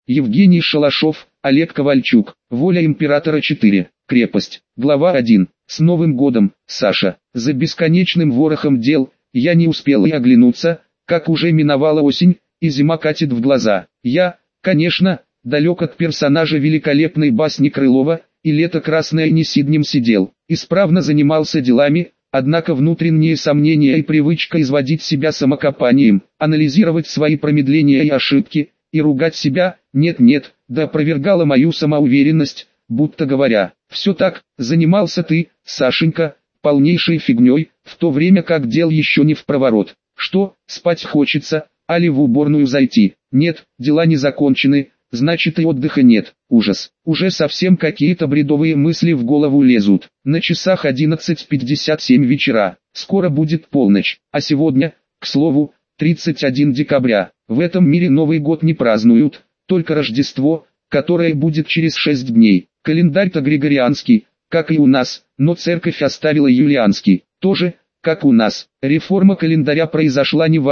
Евгений Шалашов, Олег Ковальчук. Воля императора 4. Крепость. Глава 1. С Новым годом, Саша. За бесконечным ворохом дел, я не успел и оглянуться, как уже миновала осень, и зима катит в глаза. Я, конечно, далек от персонажа великолепной басни Крылова, и лето красное не сиднем сидел, исправно занимался делами, однако внутренние сомнения и привычка изводить себя самокопанием, анализировать свои промедления и ошибки, и ругать себя, нет-нет, да опровергала мою самоуверенность, будто говоря, все так, занимался ты, Сашенька, полнейшей фигней, в то время как дел еще не впроворот. Что, спать хочется, али в уборную зайти? Нет, дела не закончены, значит и отдыха нет. Ужас, уже совсем какие-то бредовые мысли в голову лезут. На часах 11:57 вечера, скоро будет полночь, а сегодня, к слову, 31 декабря. В этом мире Новый год не празднуют, только Рождество, которое будет через 6 дней. Календарь-то григорианский, как и у нас, но церковь оставила юлианский, тоже, как у нас. Реформа календаря произошла не в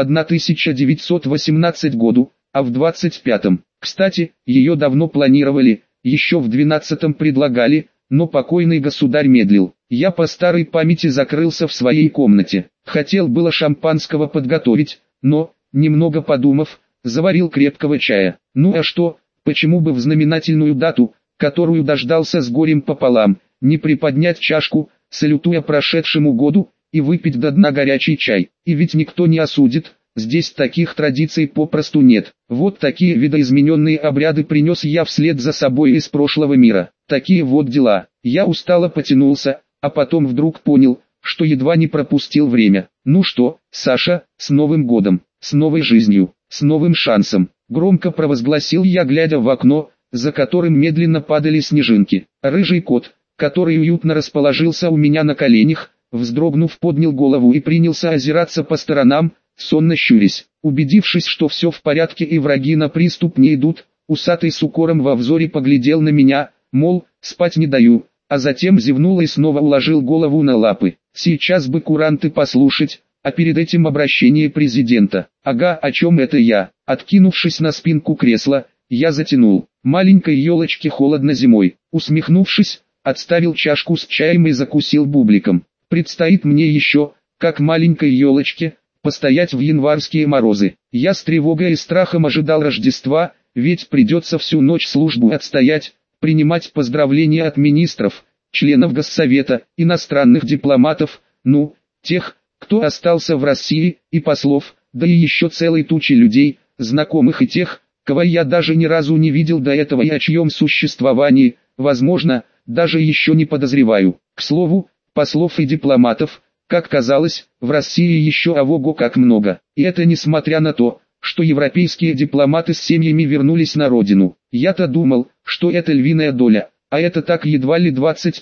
1918 году, а в 25-м. Кстати, ее давно планировали, еще в 12-м предлагали, но покойный государь медлил. Я по старой памяти закрылся в своей комнате. Хотел было шампанского подготовить, но, немного подумав, заварил крепкого чая. Ну а что, почему бы в знаменательную дату, которую дождался с горем пополам, не приподнять чашку, салютуя прошедшему году, и выпить до дна горячий чай. И ведь никто не осудит, здесь таких традиций попросту нет. Вот такие видоизмененные обряды принес я вслед за собой из прошлого мира. Такие вот дела. Я устало потянулся, а потом вдруг понял, что едва не пропустил время. Ну что, Саша, с Новым годом, с новой жизнью, с новым шансом. Громко провозгласил я, глядя в окно, за которым медленно падали снежинки. Рыжий кот, который уютно расположился у меня на коленях, вздрогнув, поднял голову и принялся озираться по сторонам, сонно щурясь. Убедившись, что все в порядке и враги на приступ не идут, усатый с укором во взоре поглядел на меня, мол, спать не даю, а затем зевнул и снова уложил голову на лапы. Сейчас бы куранты послушать, а перед этим обращение президента. Ага, о чем это я? Откинувшись на спинку кресла, я затянул. Маленькой елочке холодно зимой. Усмехнувшись, отставил чашку с чаем и закусил бубликом. Предстоит мне еще, как маленькой елочке, постоять в январские морозы. Я с тревогой и страхом ожидал Рождества, ведь придется всю ночь службу отстоять, принимать поздравления от министров, членов Госсовета, иностранных дипломатов, ну, тех, кто остался в России, и послов, да и еще целой тучи людей, знакомых и тех, кого я даже ни разу не видел до этого и о чьем существовании, возможно, даже еще не подозреваю. К слову, послов и дипломатов, как казалось, в России еще ого-го как много. И это несмотря на то, что европейские дипломаты с семьями вернулись на родину. Я-то думал, что это львиная доля, а это так едва ли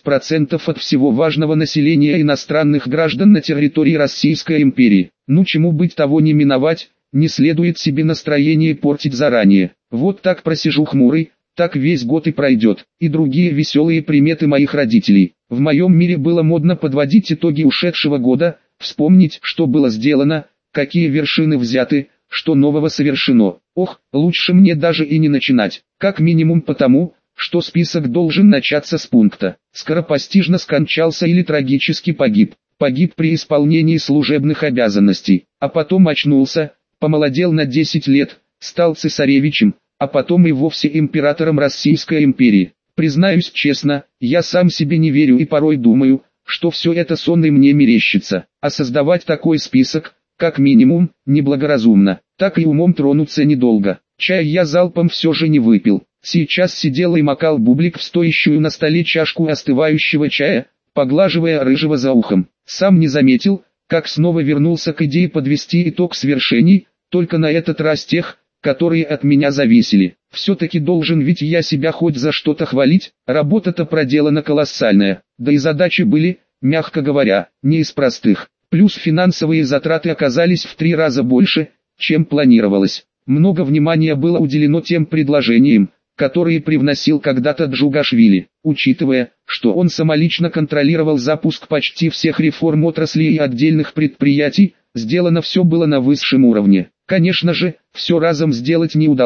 20% от всего важного населения иностранных граждан на территории Российской империи. Ну чему быть, того не миновать, не следует себе настроение портить заранее. Вот так просижу хмурый, так весь год и пройдет. И другие веселые приметы моих родителей. В моем мире было модно подводить итоги ушедшего года, вспомнить, что было сделано, какие вершины взяты, что нового совершено. Ох, лучше мне даже и не начинать, как минимум потому, что список должен начаться с пункта «скоропостижно скончался или трагически погиб». Погиб при исполнении служебных обязанностей, а потом очнулся, помолодел на 10 лет, стал цесаревичем, а потом и вовсе императором Российской империи. Признаюсь честно, я сам себе не верю и порой думаю, что все это сон и мне мерещится. А создавать такой список, как минимум, неблагоразумно. Так и умом тронуться недолго. Чай я залпом все же не выпил. Сейчас сидел и макал бублик в стоящую на столе чашку остывающего чая, поглаживая рыжего за ухом. Сам не заметил, как снова вернулся к идее подвести итог свершений, только на этот раз тех, которые от меня зависели. Все-таки должен ведь я себя хоть за что-то хвалить, работа-то проделана колоссальная, да и задачи были, мягко говоря, не из простых. Плюс финансовые затраты оказались в 3 раза больше, чем планировалось. Много внимания было уделено тем предложениям, которые привносил когда-то Джугашвили, учитывая, что он самолично контролировал запуск почти всех реформ отрасли и отдельных предприятий, сделано все было на высшем уровне. Конечно же, все разом сделать не удалось,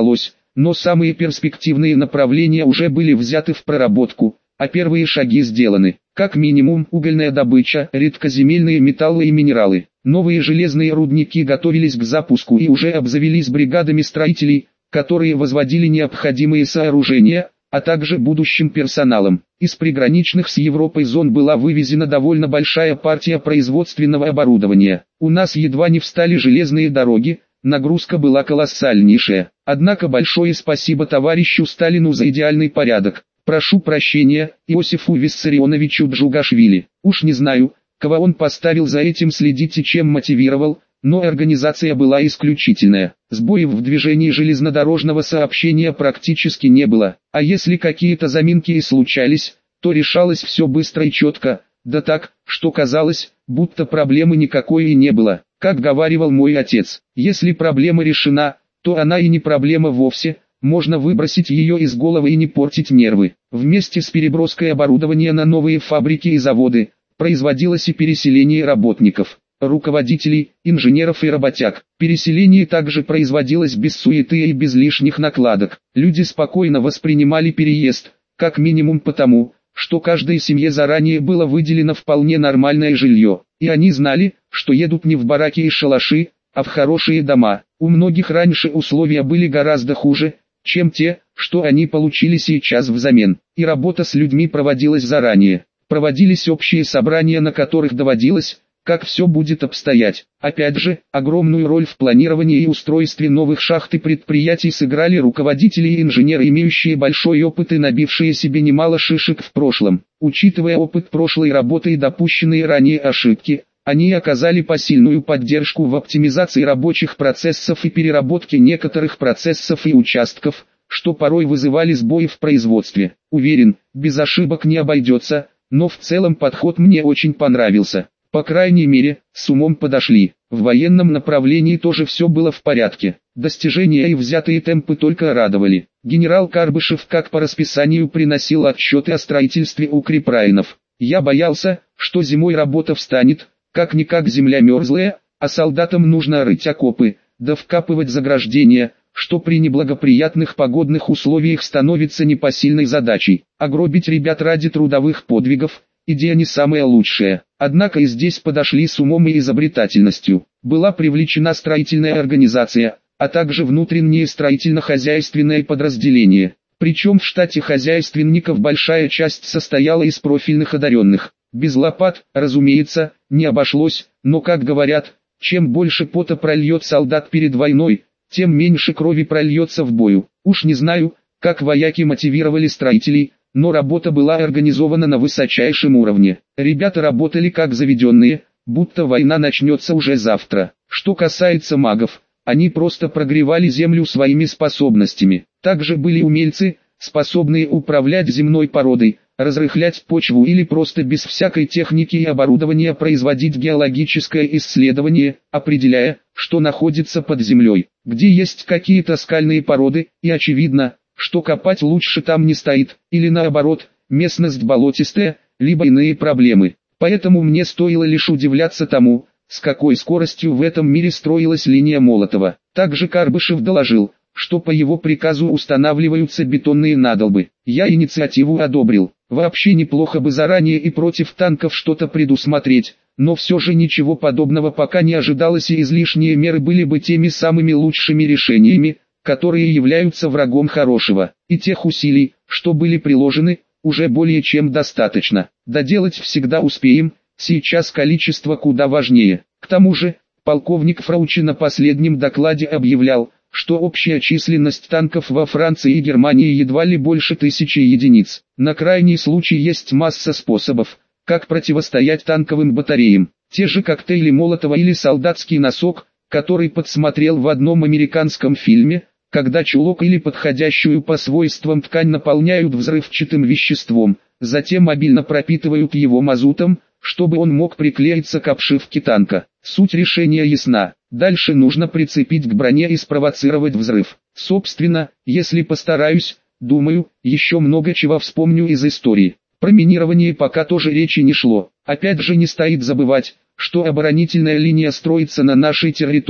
но самые перспективные направления уже были взяты в проработку, а первые шаги сделаны. Как минимум угольная добыча, редкоземельные металлы и минералы. Новые железные рудники готовились к запуску и уже обзавелись бригадами строителей, которые возводили необходимые сооружения, а также будущим персоналом. Из приграничных с Европой зон была вывезена довольно большая партия производственного оборудования. У нас едва не встали железные дороги, нагрузка была колоссальнейшая. Однако большое спасибо товарищу Сталину за идеальный порядок. Прошу прощения, Иосифу Виссарионовичу Джугашвили. Уж не знаю, кого он поставил за этим следить и чем мотивировал, но организация была исключительная. Сбоев в движении железнодорожного сообщения практически не было, а если какие-то заминки и случались, то решалось все быстро и четко, да так, что казалось, будто проблемы никакой и не было. Как говаривал мой отец, если проблема решена, то она и не проблема вовсе, можно выбросить ее из головы и не портить нервы. Вместе с переброской оборудования на новые фабрики и заводы, производилось и переселение работников, руководителей, инженеров и работяг. Переселение также производилось без суеты и без лишних накладок. Люди спокойно воспринимали переезд, как минимум потому, что каждой семье заранее было выделено вполне нормальное жилье, и они знали, что едут не в бараки и шалаши, а в хорошие дома. У многих раньше условия были гораздо хуже, чем те, что они получили сейчас взамен, и работа с людьми проводилась заранее. Проводились общие собрания, на которых доводилось, как все будет обстоять. Опять же, огромную роль в планировании и устройстве новых шахт и предприятий сыграли руководители и инженеры, имеющие большой опыт и набившие себе немало шишек в прошлом. Учитывая опыт прошлой работы и допущенные ранее ошибки, они оказали посильную поддержку в оптимизации рабочих процессов и переработке некоторых процессов и участков, что порой вызывали сбои в производстве. Уверен, без ошибок не обойдется, но в целом подход мне очень понравился. По крайней мере, с умом подошли. В военном направлении тоже все было в порядке. Достижения и взятые темпы только радовали. Генерал Карбышев как по расписанию приносил отчеты о строительстве укрепрайонов. Я боялся, что зимой работа встанет, как-никак земля мерзлая, а солдатам нужно рыть окопы, да вкапывать заграждения, что при неблагоприятных погодных условиях становится непосильной задачей. Огробить ребят ради трудовых подвигов – идея не самая лучшая. Однако и здесь подошли с умом и изобретательностью. Была привлечена строительная организация, а также внутренние строительно-хозяйственные подразделения. Причем в штате хозяйственников большая часть состояла из профильных одаренных. Без лопат, разумеется, не обошлось, но, как говорят, чем больше пота прольет солдат перед войной, тем меньше крови прольется в бою. Уж не знаю, как вояки мотивировали строителей, но работа была организована на высочайшем уровне. Ребята работали как заведенные, будто война начнется уже завтра. Что касается магов, они просто прогревали землю своими способностями. Также были умельцы, способные управлять земной породой, разрыхлять почву или просто без всякой техники и оборудования производить геологическое исследование, определяя, что находится под землей, где есть какие-то скальные породы, и очевидно, что копать лучше там не стоит, или наоборот, местность болотистая, либо иные проблемы. Поэтому мне стоило лишь удивляться тому, с какой скоростью в этом мире строилась линия Молотова. Также Карбышев доложил, что по его приказу устанавливаются бетонные надолбы. Я инициативу одобрил. Вообще неплохо бы заранее и против танков что-то предусмотреть, но все же ничего подобного пока не ожидалось, и излишние меры были бы теми самыми лучшими решениями, которые являются врагом хорошего. И тех усилий, что были приложены, уже более чем достаточно. Доделать всегда успеем, сейчас количество куда важнее. К тому же, полковник Фраучи на последнем докладе объявлял, что общая численность танков во Франции и Германии едва ли больше 1000 единиц. На крайний случай есть масса способов, как противостоять танковым батареям. Те же коктейли Молотова или солдатский носок, который подсмотрел в одном американском фильме, когда чулок или подходящую по свойствам ткань наполняют взрывчатым веществом, затем обильно пропитывают его мазутом, чтобы он мог приклеиться к обшивке танка. Суть решения ясна. Дальше нужно прицепить к броне и спровоцировать взрыв. Собственно, если постараюсь, думаю, еще много чего вспомню из истории. Про минирование пока тоже речи не шло. Опять же не стоит забывать, что оборонительная линия строится на нашей территории,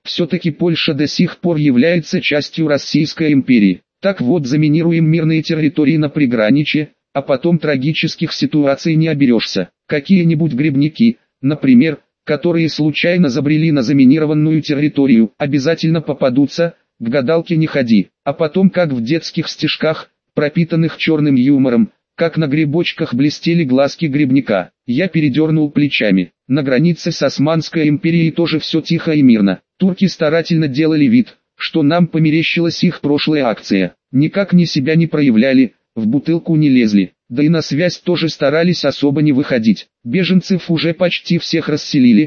Все-таки Польша до сих пор является частью Российской империи. Так вот, заминируем мирные территории на приграничье, а потом трагических ситуаций не оберешься. Какие-нибудь грибники, например, которые случайно забрели на заминированную территорию, обязательно попадутся, к гадалке не ходи. А потом, как в детских стишках, пропитанных черным юмором, как на грибочках блестели глазки грибника. Я передернул плечами. На границе с Османской империей тоже все тихо и мирно. Турки старательно делали вид, что нам померещилась их прошлая акция. Никак себя не проявляли, в бутылку не лезли. Да и на связь тоже старались особо не выходить. Беженцев уже почти всех расселили,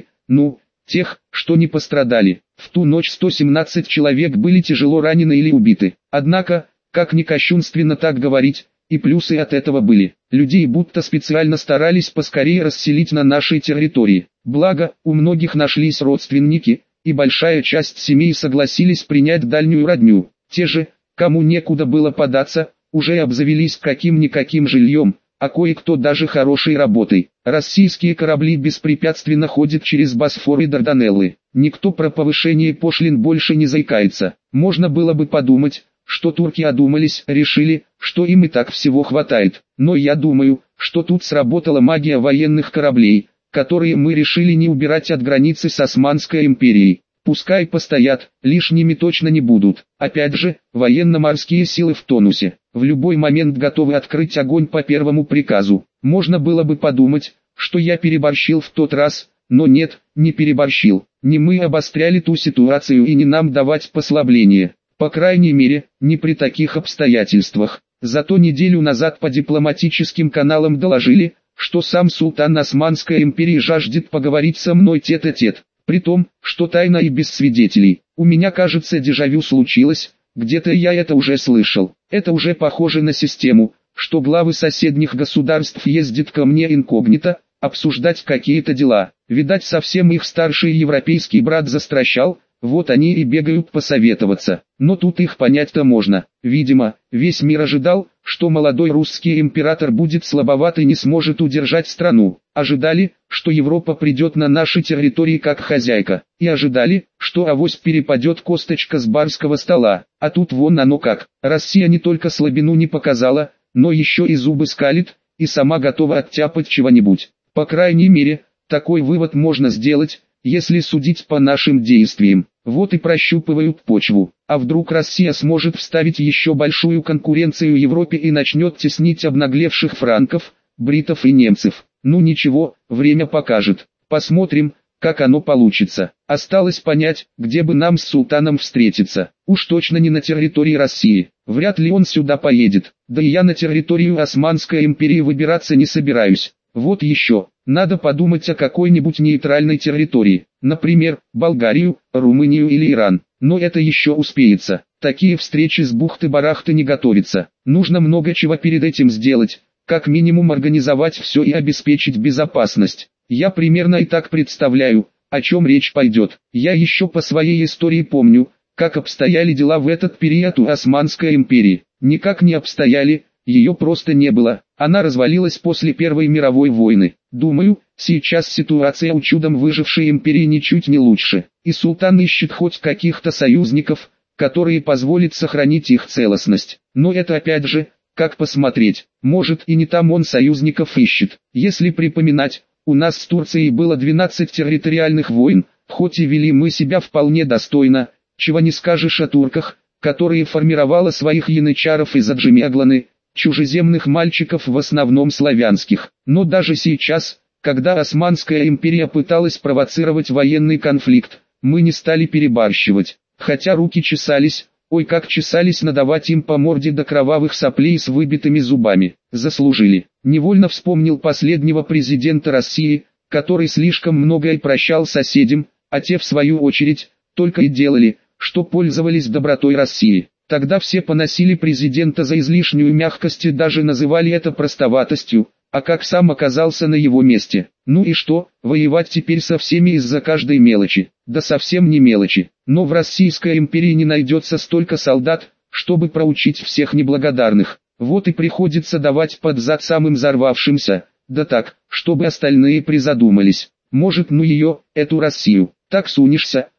тех, что не пострадали. В ту ночь 117 человек были тяжело ранены или убиты. Однако, как ни кощунственно так говорить, и плюсы от этого были. Людей будто специально старались поскорее расселить на нашей территории. Благо, у многих нашлись родственники, и большая часть семей согласились принять дальнюю родню. Те же, кому некуда было податься, уже обзавелись каким-никаким жильем, а кое-кто даже хорошей работой. Российские корабли беспрепятственно ходят через Босфор и Дарданеллы. Никто про повышение пошлин больше не заикается. Можно было бы подумать, что турки одумались, решили, что им и так всего хватает. Но я думаю, что тут сработала магия военных кораблей, которые мы решили не убирать от границы с Османской империей. Пускай постоят, лишними точно не будут. Опять же, военно-морские силы в тонусе. В любой момент готовы открыть огонь по первому приказу. Можно было бы подумать, что я переборщил в тот раз, но нет, не переборщил. Не мы обостряли ту ситуацию и не нам давать послабление. По крайней мере, не при таких обстоятельствах. Зато неделю назад по дипломатическим каналам доложили, что сам султан Османской империи жаждет поговорить со мной тет-а-тет. При том, что тайно и без свидетелей. У меня, кажется, дежавю случилось, где-то я это уже слышал. Это уже похоже на систему, что главы соседних государств ездят ко мне инкогнито, обсуждать какие-то дела. Видать, совсем их старший европейский брат застращал, вот они и бегают посоветоваться. Но тут их понять-то можно. Видимо, весь мир ожидал, что молодой русский император будет слабоват и не сможет удержать страну. Ожидали, что Европа придет на наши территории как хозяйка. И ожидали, что авось перепадет косточка с барского стола. А тут вон оно как. Россия не только слабину не показала, но еще и зубы скалит, и сама готова оттяпать чего-нибудь. По крайней мере, такой вывод можно сделать, если судить по нашим действиям. Вот и прощупывают почву. А вдруг Россия сможет вставить еще большую конкуренцию Европе и начнет теснить обнаглевших франков, бритов и немцев. Ну ничего, время покажет. Посмотрим, как оно получится. Осталось понять, где бы нам с султаном встретиться. Уж точно не на территории России. Вряд ли он сюда поедет. Да и я на территорию Османской империи выбираться не собираюсь. Вот еще, надо подумать о какой-нибудь нейтральной территории, например, Болгарию, Румынию или Иран, но это еще успеется. Такие встречи с бухты-барахты не готовятся, нужно много чего перед этим сделать, как минимум организовать все и обеспечить безопасность. Я примерно и так представляю, о чем речь пойдет. Я еще по своей истории помню, как обстояли дела в этот период у Османской империи. Никак не обстояли, ее просто не было. Она развалилась после Первой мировой войны. Думаю, сейчас ситуация у чудом выжившей империи ничуть не лучше. И султан ищет хоть каких-то союзников, которые позволят сохранить их целостность. Но это опять же, как посмотреть. Может и не там он союзников ищет. Если припоминать, у нас с Турцией было 12 территориальных войн, хоть и вели мы себя вполне достойно, чего не скажешь о турках, которые формировала своих янычаров из Аджемягланы, чужеземных мальчиков в основном славянских. Но даже сейчас, когда Османская империя пыталась провоцировать военный конфликт, мы не стали перебарщивать. Хотя руки чесались, ой как чесались надавать им по морде до кровавых соплей с выбитыми зубами. Заслужили. Невольно вспомнил последнего президента России, который слишком многое прощал соседям, а те в свою очередь, только и делали, что пользовались добротой России. Тогда все поносили президента за излишнюю мягкость и даже называли это простоватостью, а как сам оказался на его месте. Ну и что, воевать теперь со всеми из-за каждой мелочи? Да совсем не мелочи. Но в Российской империи не найдется столько солдат, чтобы проучить всех неблагодарных. Вот и приходится давать под зад самым взорвавшимся, да так, чтобы остальные призадумались. Может, ну ее, эту Россию, так сунешься,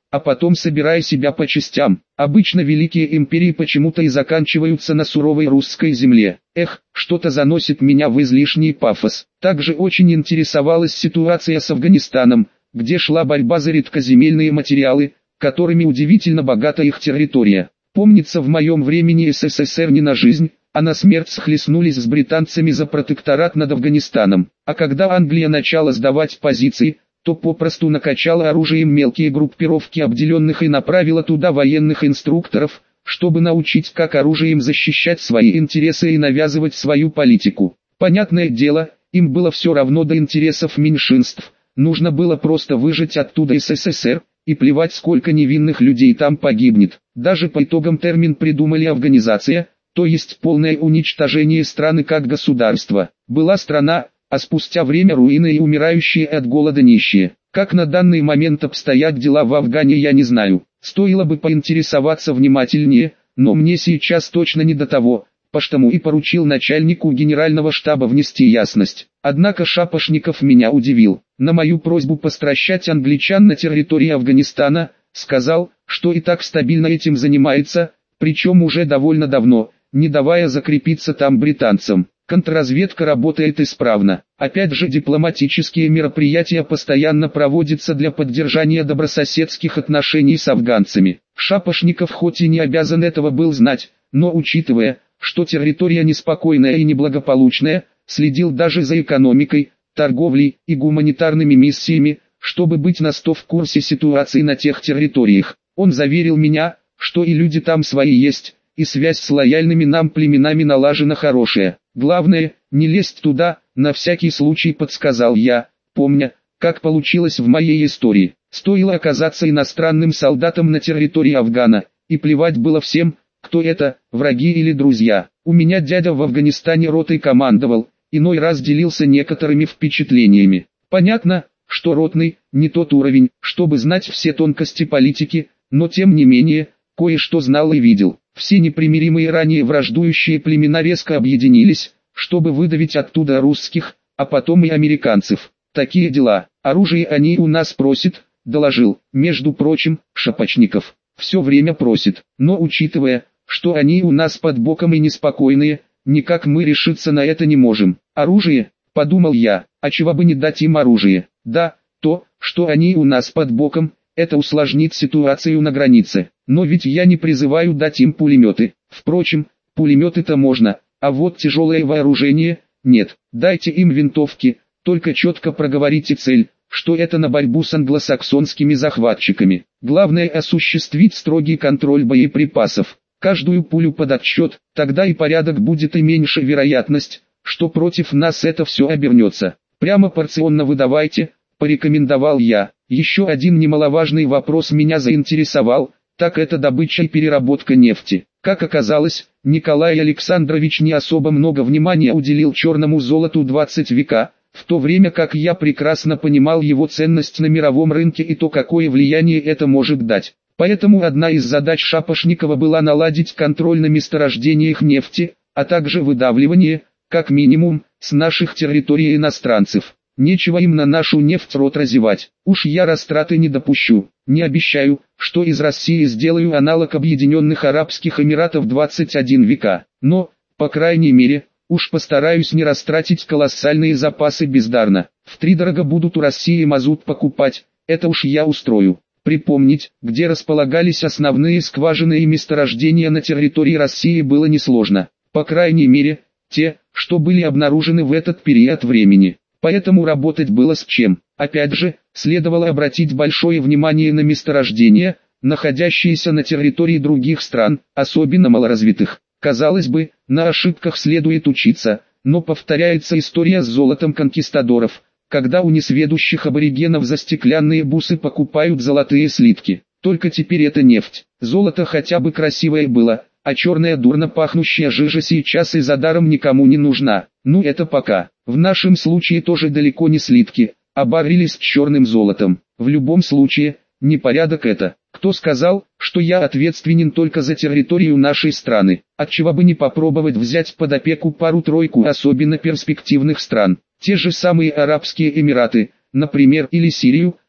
а потом собирая себя по частям. Обычно великие империи почему-то и заканчиваются на суровой русской земле. Эх, что-то заносит меня в излишний пафос. Также очень интересовалась ситуация с Афганистаном, где шла борьба за редкоземельные материалы, которыми удивительно богата их территория. Помнится, в моем времени СССР не на жизнь, а на смерть схлестнулись с британцами за протекторат над Афганистаном. А когда Англия начала сдавать позиции, то попросту накачала оружием мелкие группировки обделенных и направила туда военных инструкторов, чтобы научить, как оружием защищать свои интересы и навязывать свою политику. Понятное дело, им было все равно до интересов меньшинств, нужно было просто выжать оттуда СССР, и плевать, сколько невинных людей там погибнет. Даже по итогам термин придумали афганизация, то есть полное уничтожение страны как государства. Была страна, а спустя время руины и умирающие от голода нищие. Как на данный момент обстоят дела в Афгане, я не знаю. Стоило бы поинтересоваться внимательнее, но мне сейчас точно не до того, потому и поручил начальнику генерального штаба внести ясность. Однако Шапошников меня удивил. На мою просьбу постращать англичан на территории Афганистана, сказал, что и так стабильно этим занимается, причем уже довольно давно, не давая закрепиться там британцам. Контрразведка работает исправно. Опять же, дипломатические мероприятия постоянно проводятся для поддержания добрососедских отношений с афганцами. Шапошников хоть и не обязан этого был знать, но учитывая, что территория неспокойная и неблагополучная, следил даже за экономикой, торговлей и гуманитарными миссиями, чтобы быть на 100 в курсе ситуации на тех территориях. Он заверил меня, что и люди там свои есть, и связь с лояльными нам племенами налажена хорошая. Главное, не лезть туда, на всякий случай подсказал я, помня, как получилось в моей истории. Стоило оказаться иностранным солдатом на территории Афгана, и плевать было всем, кто это, враги или друзья. У меня дядя в Афганистане ротой командовал, иной раз делился некоторыми впечатлениями. Понятно, что ротный, не тот уровень, чтобы знать все тонкости политики, но тем не менее, кое-что знал и видел. Все непримиримые ранее враждующие племена резко объединились, чтобы выдавить оттуда русских, а потом и американцев. Такие дела. Оружие они у нас просят, доложил. Между прочим, Шапошников все время просит. Но учитывая, что они у нас под боком и неспокойные, никак мы решиться на это не можем. Оружие, подумал я, а чего бы не дать им оружие? Да, то, что они у нас под боком, это усложнит ситуацию на границе. Но ведь я не призываю дать им пулеметы. Впрочем, пулеметы-то можно, а вот тяжелое вооружение – нет. Дайте им винтовки, только четко проговорите цель, что это на борьбу с англосаксонскими захватчиками. Главное осуществить строгий контроль боеприпасов. Каждую пулю под отсчет, тогда и порядок будет и меньше вероятность, что против нас это все обернется. Прямо порционно выдавайте, порекомендовал я. Еще один немаловажный вопрос меня заинтересовал, так это добыча и переработка нефти. Как оказалось, Николай Александрович не особо много внимания уделил черному золоту 20 века, в то время как я прекрасно понимал его ценность на мировом рынке и то, какое влияние это может дать. Поэтому одна из задач Шапошникова была наладить контроль на месторождениях нефти, а также выдавливание, как минимум, с наших территорий иностранцев. Нечего им на нашу нефть рот разевать. Уж я растраты не допущу. Не обещаю, что из России сделаю аналог Объединенных Арабских Эмиратов 21 века. Но, по крайней мере, уж постараюсь не растратить колоссальные запасы бездарно. Втридорого будут у России мазут покупать, это уж я устрою. Припомнить, где располагались основные скважины и месторождения на территории России было несложно. По крайней мере, те, что были обнаружены в этот период времени. Поэтому работать было с чем. Опять же, следовало обратить большое внимание на месторождения, находящиеся на территории других стран, особенно малоразвитых. Казалось бы, на ошибках следует учиться, но повторяется история с золотом конкистадоров, когда у несведущих аборигенов за стеклянные бусы покупают золотые слитки. Только теперь это нефть. Золото хотя бы красивое было, а черная дурно пахнущая жижа сейчас и за даром никому не нужна. Ну это пока. В нашем случае тоже далеко не слитки, а баррели с черным золотом. В любом случае, непорядок это. Кто сказал, что я ответственен только за территорию нашей страны? Отчего бы не попробовать взять под опеку пару-тройку особенно перспективных стран. Те же самые Арабские Эмираты, например, или Сирию,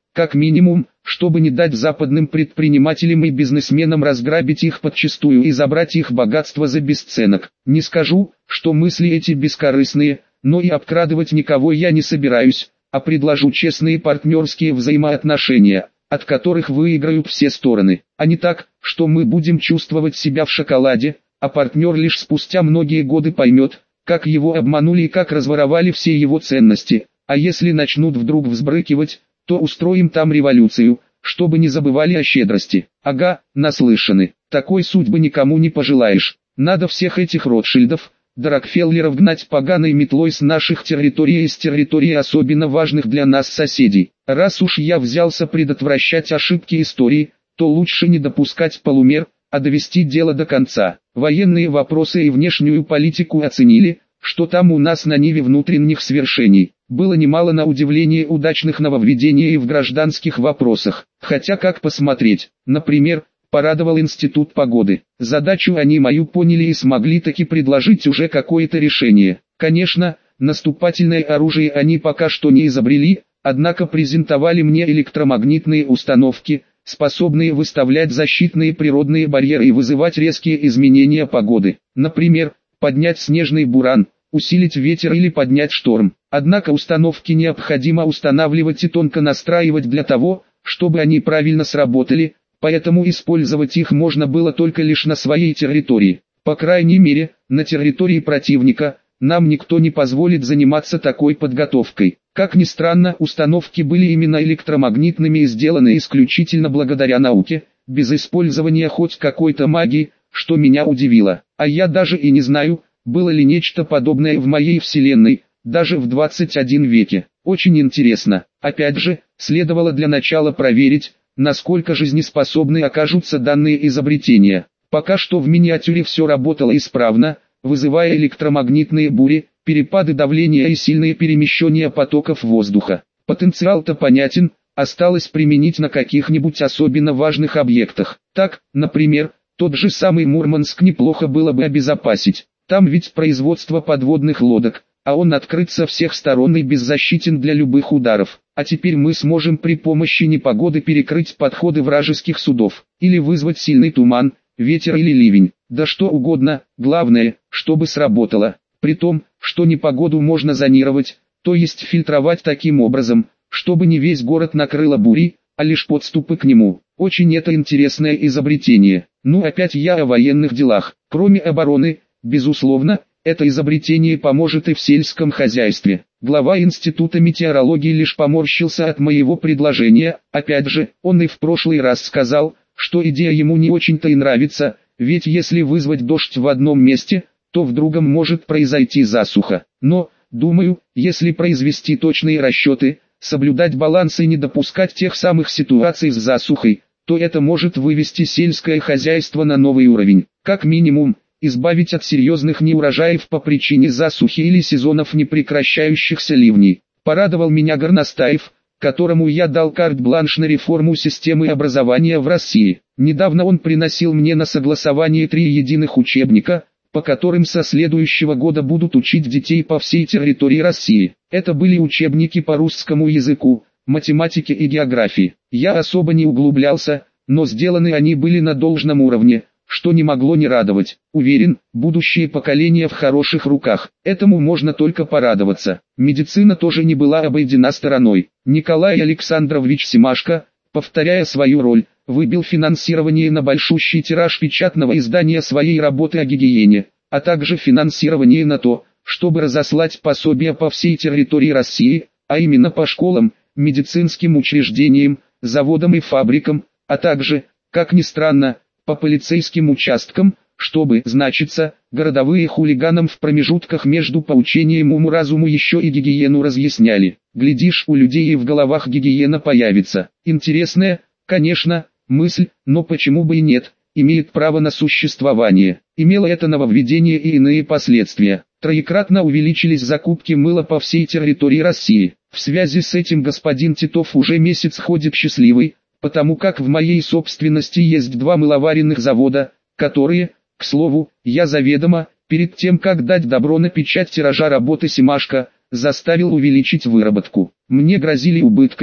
как минимум, чтобы не дать западным предпринимателям и бизнесменам разграбить их подчистую и забрать их богатство за бесценок. Не скажу, что мысли эти бескорыстные, но и обкрадывать никого я не собираюсь, а предложу честные партнерские взаимоотношения, от которых выиграют все стороны, а не так, что мы будем чувствовать себя в шоколаде, а партнер лишь спустя многие годы поймет, как его обманули и как разворовали все его ценности, а если начнут вдруг взбрыкивать, то устроим там революцию, чтобы не забывали о щедрости. Ага, наслышаны, такой судьбы никому не пожелаешь. Надо всех этих Ротшильдов, да Рокфеллеров гнать поганой метлой с наших территорий и с территорий особенно важных для нас соседей. Раз уж я взялся предотвращать ошибки истории, то лучше не допускать полумер, а довести дело до конца. Военные вопросы и внешнюю политику оценили, что там у нас на ниве внутренних свершений. Было немало на удивление удачных нововведений и в гражданских вопросах. Хотя как посмотреть, например, порадовал Институт погоды. Задачу они мою поняли и смогли таки предложить уже какое-то решение. Конечно, наступательное оружие они пока что не изобрели, однако презентовали мне электромагнитные установки, способные выставлять защитные природные барьеры и вызывать резкие изменения погоды. Например, поднять снежный буран, усилить ветер или поднять шторм. Однако установки необходимо устанавливать и тонко настраивать для того, чтобы они правильно сработали, поэтому использовать их можно было только лишь на своей территории. По крайней мере, на территории противника, нам никто не позволит заниматься такой подготовкой. Как ни странно, установки были именно электромагнитными и сделаны исключительно благодаря науке, без использования хоть какой-то магии, что меня удивило. А я даже и не знаю, было ли нечто подобное в моей вселенной, даже в 21 веке. Очень интересно. Опять же, следовало для начала проверить, насколько жизнеспособны окажутся данные изобретения. Пока что в миниатюре все работало исправно, вызывая электромагнитные бури, перепады давления и сильные перемещения потоков воздуха. Потенциал-то понятен, осталось применить на каких-нибудь особенно важных объектах. Так, например, тот же самый Мурманск неплохо было бы обезопасить. Там ведь производство подводных лодок, а он открыт со всех сторон и беззащитен для любых ударов. А теперь мы сможем при помощи непогоды перекрыть подходы вражеских судов, или вызвать сильный туман, ветер или ливень, да что угодно, главное, чтобы сработало. При том, что непогоду можно зонировать, то есть фильтровать таким образом, чтобы не весь город накрыло бурей, а лишь подступы к нему. Очень это интересное изобретение. Ну опять я о военных делах. Кроме обороны, безусловно, это изобретение поможет и в сельском хозяйстве. Глава Института метеорологии лишь поморщился от моего предложения. Опять же, он и в прошлый раз сказал, что идея ему не очень-то и нравится, ведь если вызвать дождь в одном месте, то в другом может произойти засуха. Но, думаю, если произвести точные расчеты, соблюдать баланс и не допускать тех самых ситуаций с засухой, то это может вывести сельское хозяйство на новый уровень. Как минимум, избавить от серьезных неурожаев по причине засухи или сезонов непрекращающихся ливней. Порадовал меня Горностаев, которому я дал карт-бланш на реформу системы образования в России. Недавно он приносил мне на согласование 3 единых учебника, по которым со следующего года будут учить детей по всей территории России. Это были учебники по русскому языку, математике и географии. Я особо не углублялся, но сделаны они были на должном уровне, что не могло не радовать. Уверен, будущее поколение в хороших руках. Этому можно только порадоваться. Медицина тоже не была обойдена стороной. Николай Александрович Семашко, повторяя свою роль, выбил финансирование на большущий тираж печатного издания своей работы о гигиене, а также финансирование на то, чтобы разослать пособия по всей территории России, а именно по школам, медицинским учреждениям, заводам и фабрикам, а также, как ни странно, по полицейским участкам, чтобы, значится, городовые хулиганам в промежутках между поучением уму-разуму еще и гигиену разъясняли. Глядишь, у людей и в головах гигиена появится. Интересная, конечно, мысль, но почему бы и нет, имеет право на существование. Имело это нововведение и иные последствия. Троекратно увеличились закупки мыла по всей территории России. В связи с этим господин Титов уже месяц ходит счастливый, потому как в моей собственности есть 2 мыловаренных завода, которые, к слову, я заведомо, перед тем как дать добро на печать тиража работы Семашко, заставил увеличить выработку. Мне грозили убытками,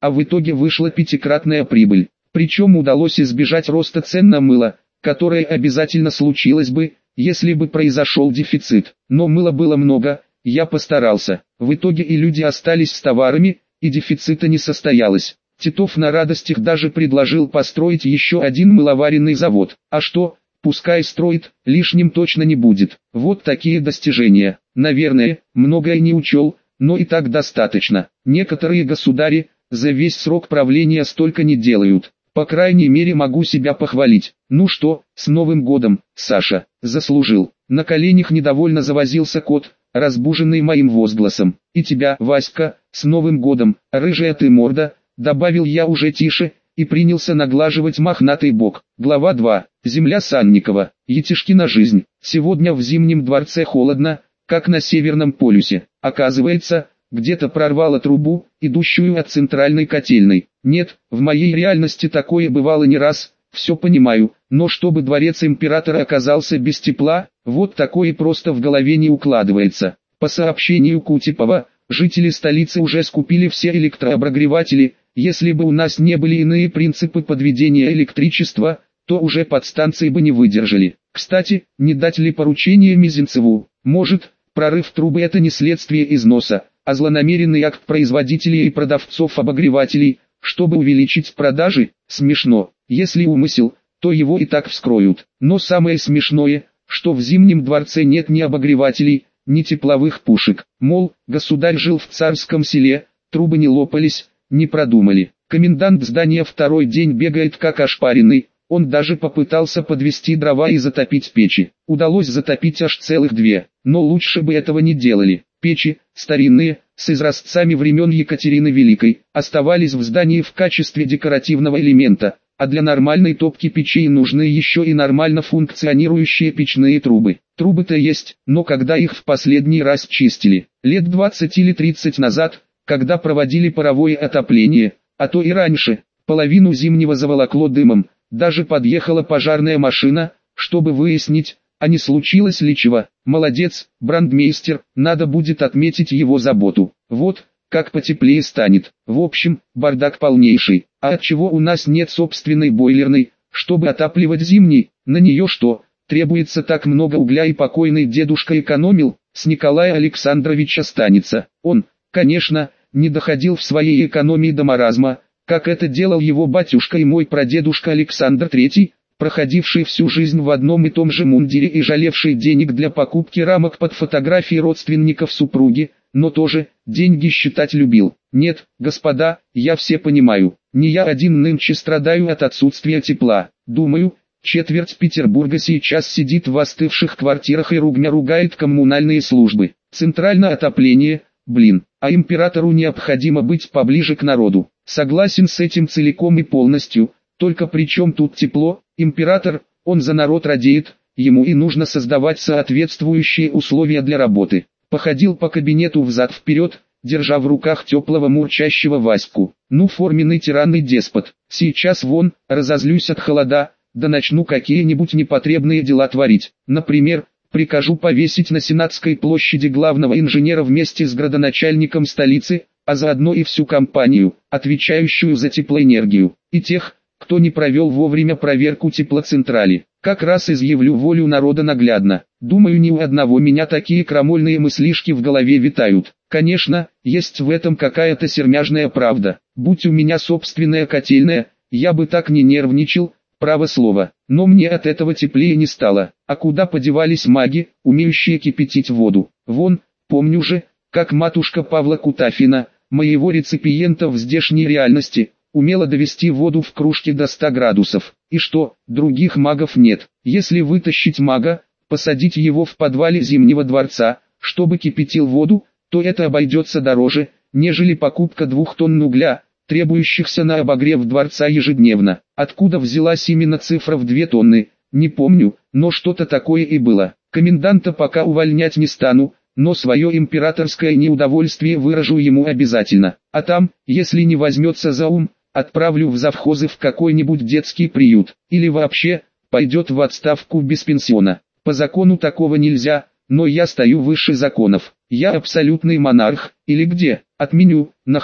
а в итоге вышла пятикратная прибыль. Причем удалось избежать роста цен на мыло, которое обязательно случилось бы, если бы произошел дефицит. Но мыла было много, я постарался. В итоге и люди остались с товарами, и дефицита не состоялось. Титов на радостях даже предложил построить еще один мыловаренный завод. А что, пускай строит, лишним точно не будет. Вот такие достижения. Наверное, многое не учел, но и так достаточно. Некоторые государи за весь срок правления столько не делают. По крайней мере могу себя похвалить. Ну что, с Новым годом, Саша, заслужил. На коленях недовольно завозился кот, разбуженный моим возгласом. И тебя, Васька, с Новым годом, рыжая ты морда, добавил я уже тише, и принялся наглаживать мохнатый бок. Глава 2. Земля Санникова. Етишкина жизнь. Сегодня в Зимнем дворце холодно, как на Северном полюсе. Оказывается, где-то прорвало трубу, идущую от центральной котельной. Нет, в моей реальности такое бывало не раз, все понимаю, но чтобы дворец императора оказался без тепла, вот такое просто в голове не укладывается. По сообщению Кутепова, жители столицы уже скупили все электрообогреватели. Если бы у нас не были иные принципы подведения электричества, то уже подстанции бы не выдержали. Кстати, не дать ли поручение Мизинцеву? Может, прорыв трубы это не следствие износа, а злонамеренный акт производителей и продавцов обогревателей, чтобы увеличить продажи? Смешно. Если умысел, то его и так вскроют. Но самое смешное, что в Зимнем дворце нет ни обогревателей, ни тепловых пушек. Мол, государь жил в царском селе, трубы не лопались, не продумали. Комендант здания второй день бегает как ошпаренный, он даже попытался подвести дрова и затопить печи. Удалось затопить аж целых две, но лучше бы этого не делали. Печи, старинные, с изразцами времен Екатерины Великой, оставались в здании в качестве декоративного элемента, а для нормальной топки печей нужны еще и нормально функционирующие печные трубы. Трубы-то есть, но когда их в последний раз чистили? Лет 20 или 30 назад, когда проводили паровое отопление, а то и раньше, половину Зимнего заволокло дымом, даже подъехала пожарная машина, чтобы выяснить, а не случилось ли чего. Молодец, брандмейстер, надо будет отметить его заботу. Вот, как потеплее станет. В общем, бардак полнейший. А отчего у нас нет собственной бойлерной, чтобы отапливать зимний? На нее что, требуется так много угля, и покойный дедушка экономил? С Николая Александровича останется. Он, конечно, не доходил в своей экономии до маразма, как это делал его батюшка и мой прадедушка Александр III, проходивший всю жизнь в одном и том же мундире и жалевший денег для покупки рамок под фотографии родственников супруги, но тоже деньги считать любил. Нет, господа, я все понимаю, не я один нынче страдаю от отсутствия тепла. Думаю, четверть Петербурга сейчас сидит в остывших квартирах и ругня ругает коммунальные службы. Центральное отопление, блин, а императору необходимо быть поближе к народу. Согласен с этим целиком и полностью, только при чем тут тепло? Император, он за народ радеет, ему и нужно создавать соответствующие условия для работы. Походил по кабинету взад-вперед, держа в руках теплого мурчащего Ваську. Ну, форменный тиранный деспот. Сейчас вон, разозлюсь от холода, да начну какие-нибудь непотребные дела творить. Например, прикажу повесить на Сенатской площади главного инженера вместе с градоначальником столицы, а заодно и всю компанию, отвечающую за теплоэнергию, и тех, кто не провел вовремя проверку теплоцентрали. Как раз изъявлю волю народа наглядно. Думаю, ни у одного меня такие крамольные мыслишки в голове витают. Конечно, есть в этом какая-то сермяжная правда. Будь у меня собственная котельная, я бы так не нервничал, право слово. Но мне от этого теплее не стало. А куда подевались маги, умеющие кипятить воду? Вон, помню же, как матушка Павла Кутафина, моего реципиента в здешней реальности, умела довести воду в кружке до 100 градусов. И что, других магов нет? Если вытащить мага, посадить его в подвале Зимнего дворца, чтобы кипятил воду, то это обойдется дороже, нежели покупка 2 тонн угля, требующихся на обогрев дворца ежедневно. Откуда взялась именно цифра в 2 тонны, не помню, но что-то такое и было. Коменданта пока увольнять не стану, но свое императорское неудовольствие выражу ему обязательно. А там, если не возьмется за ум, отправлю в завхозы в какой-нибудь детский приют, или вообще, пойдет в отставку без пенсиона. По закону такого нельзя, но я стою выше законов. Я абсолютный монарх, или где? Отменю, нахрен,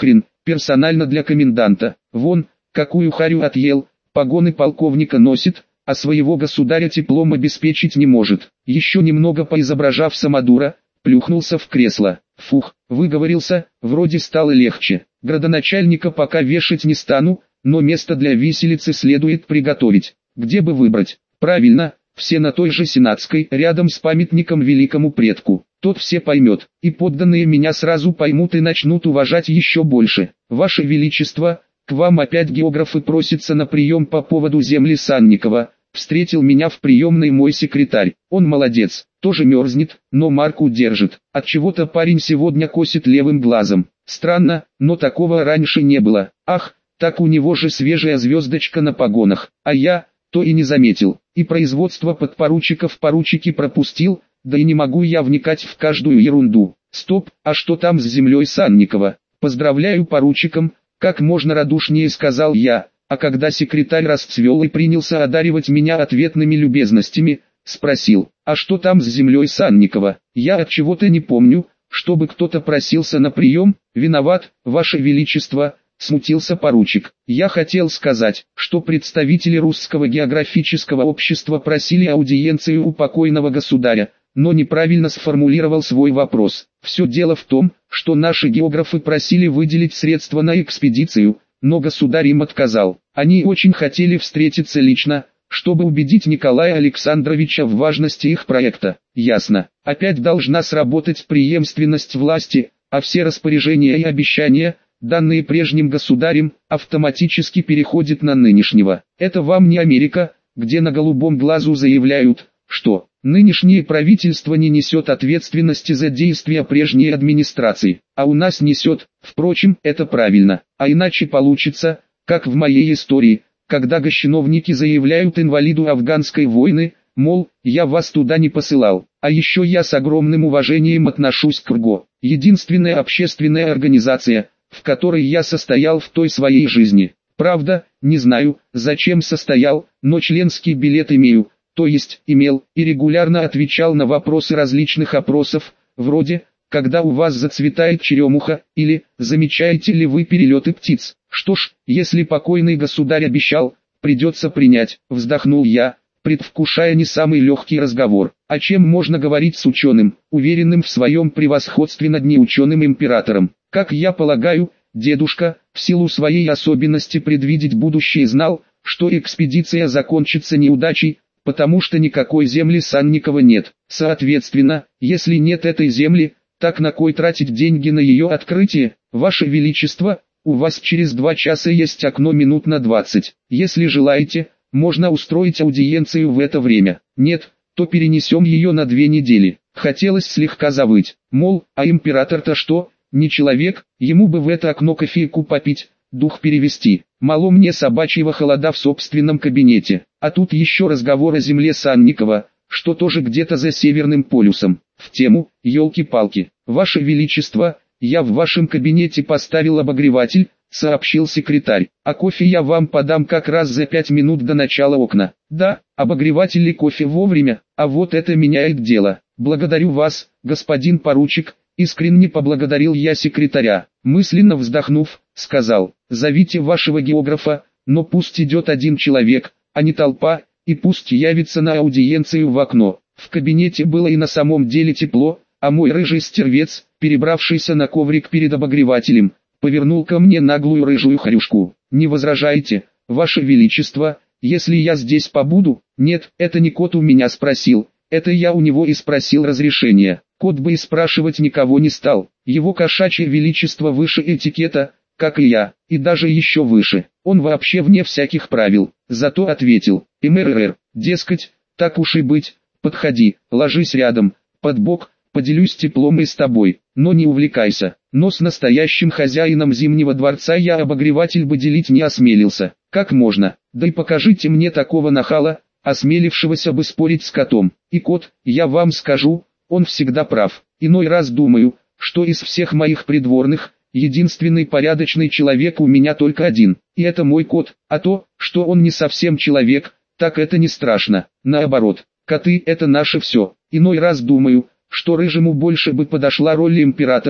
персонально для коменданта. Вон, какую харю отъел, погоны полковника носит, а своего государя теплом обеспечить не может. Еще немного поизображав самодура, плюхнулся в кресло. Фух, выговорился, вроде стало легче. Градоначальника пока вешать не стану, но место для виселицы следует приготовить. Где бы выбрать? Правильно, все на той же Сенатской, рядом с памятником великому предку. Тот все поймет, и подданные меня сразу поймут и начнут уважать еще больше. Ваше Величество, к вам опять географы просятся на прием по поводу земли Санникова. Встретил меня в приемной мой секретарь. Он молодец, тоже мерзнет, но марку держит. Отчего-то парень сегодня косит левым глазом. Странно, но такого раньше не было. Ах, так у него же свежая звездочка на погонах, а я то и не заметил. И производство подпоручиков поручики пропустил, да и не могу я вникать в каждую ерунду. Стоп, а что там с землей Санникова? Поздравляю поручикам, как можно радушнее сказал я. А когда секретарь расцвел и принялся одаривать меня ответными любезностями, спросил, а что там с землей Санникова? Я от чего-то не помню, чтобы кто-то просился на прием. Виноват, Ваше Величество, смутился поручик. Я хотел сказать, что представители Русского географического общества просили аудиенцию у покойного государя, но неправильно сформулировал свой вопрос. Все дело в том, что наши географы просили выделить средства на экспедицию, но государь им отказал. Они очень хотели встретиться лично, чтобы убедить Николая Александровича в важности их проекта. Ясно. Опять должна сработать преемственность власти, а все распоряжения и обещания, данные прежним государем, автоматически переходят на нынешнего. Это вам не Америка, где на голубом глазу заявляют, что нынешнее правительство не несет ответственности за действия прежней администрации, а у нас несет. Впрочем, это правильно, а иначе получится, как в моей истории, когда госчиновники заявляют инвалиду афганской войны, мол, я вас туда не посылал. А еще я с огромным уважением отношусь к РГО, единственная общественная организация, в которой я состоял в той своей жизни. Правда, не знаю, зачем состоял, но членский билет имею, то есть имел, и регулярно отвечал на вопросы различных опросов, вроде «Когда у вас зацветает черемуха?» или «Замечаете ли вы перелеты птиц?» Что ж, если покойный государь обещал, придется принять, вздохнул я, предвкушая не самый легкий разговор. О чем можно говорить с ученым, уверенным в своем превосходстве над неученым императором? Как я полагаю, дедушка, в силу своей особенности предвидеть будущее знал, что экспедиция закончится неудачей, потому что никакой земли Санникова нет. Соответственно, если нет этой земли, так на кой тратить деньги на ее открытие? Ваше Величество, у вас через 2 часа есть окно минут на 20. Если желаете, можно устроить аудиенцию в это время. Нет, то перенесем ее на 2 недели. Хотелось слегка завыть, мол, а император-то что, не человек, ему бы в это окно кофейку попить, дух перевести. Мало мне собачьего холода в собственном кабинете. А тут еще разговор о земле Санникова, что тоже где-то за Северным полюсом. В тему, елки-палки. Ваше Величество, я в вашем кабинете поставил обогреватель, сообщил секретарь. А кофе я вам подам как раз за 5 минут до начала окна. Да, обогреватель и кофе вовремя, а вот это меняет дело. Благодарю вас, господин поручик. Искренне поблагодарил я секретаря. Мысленно вздохнув, сказал, зовите вашего географа, но пусть идет один человек, а не толпа, и пусть явится на аудиенцию в окно. В кабинете было и на самом деле тепло, а мой рыжий стервец, перебравшийся на коврик перед обогревателем, повернул ко мне наглую рыжую хрюшку. Не возражаете, Ваше Величество, если я здесь побуду? Нет, это не кот у меня спросил, это я у него и спросил разрешения. Кот бы и спрашивать никого не стал, его кошачье величество выше этикета, как и я, и даже еще выше. Он вообще вне всяких правил, зато ответил, МРР, дескать, так уж и быть, подходи, ложись рядом, под бок, поделюсь теплом и с тобой, но не увлекайся. Но с настоящим хозяином Зимнего дворца я обогреватель бы делить не осмелился. Как можно? Да и покажите мне такого нахала, осмелившегося бы спорить с котом. И кот, я вам скажу, он всегда прав. Иной раз думаю, что из всех моих придворных, единственный порядочный человек у меня только один, и это мой кот. А то, что он не совсем человек, так это не страшно. Наоборот, коты — это наше все. Иной раз думаю, что рыжему больше бы подошла роль императора,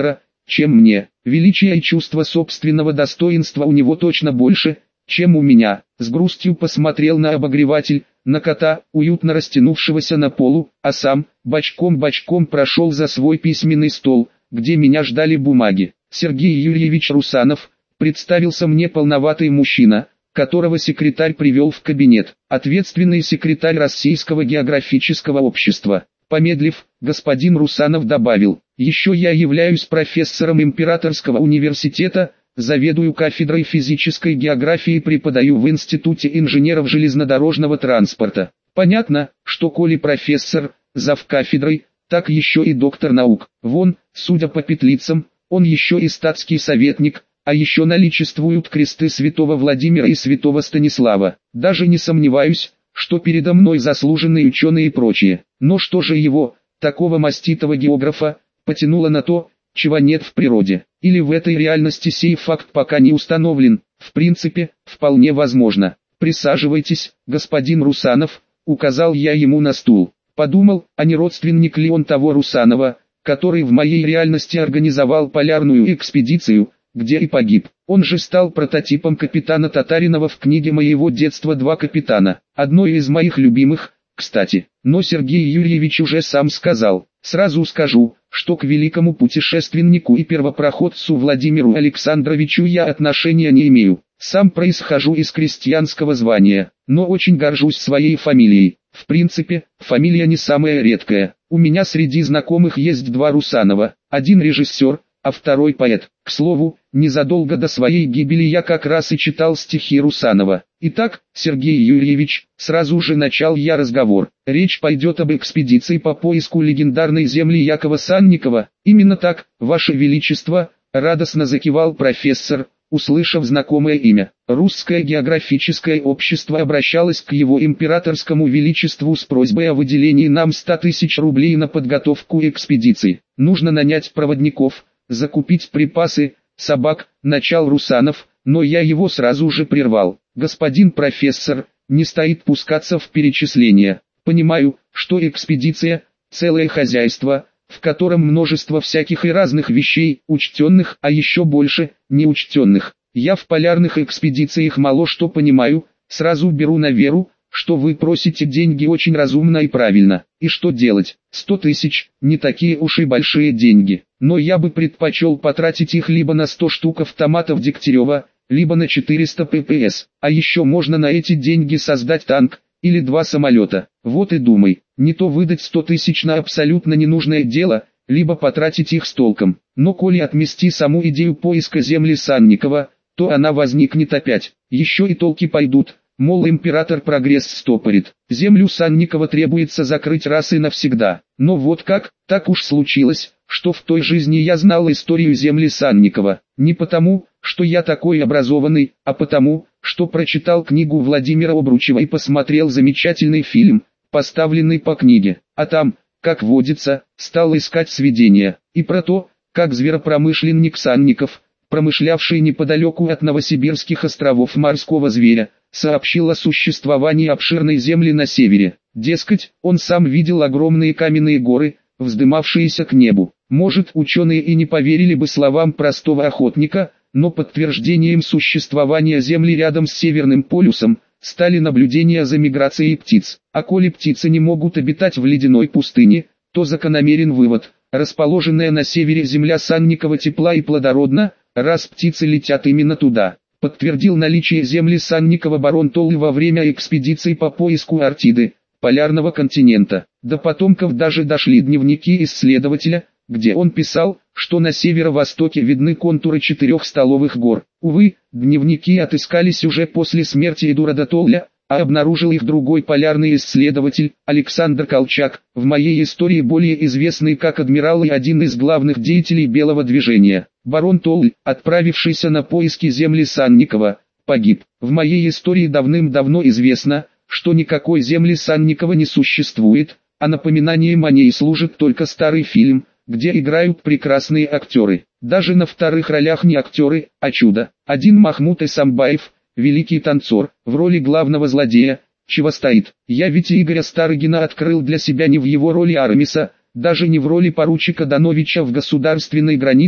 чем мне. Величия и чувство собственного достоинства у него точно больше, чем у меня. С грустью посмотрел на обогреватель, на кота, уютно растянувшегося на полу, а сам, бочком-бочком прошел за свой письменный стол, где меня ждали бумаги. Сергей Юрьевич Русанов, представился мне полноватый мужчина, которого секретарь привел в кабинет. Ответственный секретарь Российского географического общества. Помедлив, господин Русанов добавил: «Еще я являюсь профессором Императорского университета, заведую кафедрой физической географии и преподаю в Институте инженеров железнодорожного транспорта». Понятно, что коли профессор, завкафедрой, так еще и доктор наук. Вон, судя по петлицам, он еще и статский советник, а еще наличествуют кресты святого Владимира и святого Станислава. Даже не сомневаюсь, что передо мной заслуженные ученые и прочее. Но что же его, такого маститого географа, потянуло на то, чего нет в природе? Или в этой реальности сей факт пока не установлен? В принципе, вполне возможно. «Присаживайтесь, господин Русанов», — указал я ему на стул. Подумал, а не родственник ли он того Русанова, который в моей реальности организовал полярную экспедицию, где и погиб. Он же стал прототипом капитана Татаринова в книге моего детства «Два капитана», одной из моих любимых, кстати. Но Сергей Юрьевич уже сам сказал. Сразу скажу, что к великому путешественнику и первопроходцу Владимиру Александровичу я отношения не имею. Сам происхожу из крестьянского звания, но очень горжусь своей фамилией. В принципе, фамилия не самая редкая. У меня среди знакомых есть два Русанова, один режиссер, а второй поэт. К слову, незадолго до своей гибели я как раз и читал стихи Русанова. Итак, Сергей Юрьевич, сразу же начал я разговор. Речь пойдет об экспедиции по поиску легендарной земли Якова Санникова. Именно так, Ваше Величество, радостно закивал профессор, услышав знакомое имя. Русское географическое общество обращалось к его императорскому величеству с просьбой о выделении нам 100 тысяч рублей на подготовку экспедиции. Нужно нанять проводников, закупить припасы, собак, начал Русанов, но я его сразу же прервал. Господин профессор, не стоит пускаться в перечисления. Понимаю, что экспедиция – целое хозяйство, в котором множество всяких и разных вещей, учтенных, а еще больше, неучтенных. Я в полярных экспедициях мало что понимаю, сразу беру на веру, что вы просите деньги очень разумно и правильно. И что делать? 100 тысяч, не такие уж и большие деньги. Но я бы предпочел потратить их либо на 100 штук автоматов Дегтярева, либо на 400 ППС. А еще можно на эти деньги создать танк, или 2 самолета. Вот и думай, не то выдать 100 тысяч на абсолютно ненужное дело, либо потратить их с толком. Но коли отмести саму идею поиска земли Санникова, то она возникнет опять. Еще и толки пойдут, мол, император прогресс стопорит. Землю Санникова требуется закрыть раз и навсегда. Но вот как, так уж случилось, что в той жизни я знал историю земли Санникова. Не потому, что я такой образованный, а потому, что прочитал книгу Владимира Обручева и посмотрел замечательный фильм, поставленный по книге. А там, как водится, стал искать сведения. И про то, как зверопромышленник Санников, промышлявший неподалеку от Новосибирских островов морского зверя, сообщил о существовании обширной земли на севере. Дескать, он сам видел огромные каменные горы, вздымавшиеся к небу. Может, ученые и не поверили бы словам простого охотника, но подтверждением существования Земли рядом с Северным полюсом стали наблюдения за миграцией птиц. А коли птицы не могут обитать в ледяной пустыне, то закономерен вывод: расположенная на севере Земля Санникова тепла и плодородна, раз птицы летят именно туда. Подтвердил наличие Земли Санникова барон Толлы во время экспедиции по поиску Артиды, полярного континента. До потомков даже дошли дневники исследователя, где он писал, что на северо-востоке видны контуры 4 столовых гор. Увы, дневники отыскались уже после смерти Эдуарда Толля, а обнаружил их другой полярный исследователь, Александр Колчак, в моей истории более известный как адмирал и один из главных деятелей белого движения. Барон Толль, отправившийся на поиски земли Санникова, погиб. В моей истории давным-давно известно, что никакой земли Санникова не существует, а напоминанием о ней служит только старый фильм, где играют прекрасные актеры. Даже на вторых ролях не актеры, а чудо. Один Махмуд Эсамбаев, великий танцор, в роли главного злодея, чего стоит. Я ведь Игоря Старыгина открыл для себя не в его роли Арамиса, даже не в роли поручика Дановича в «Государственной границе»,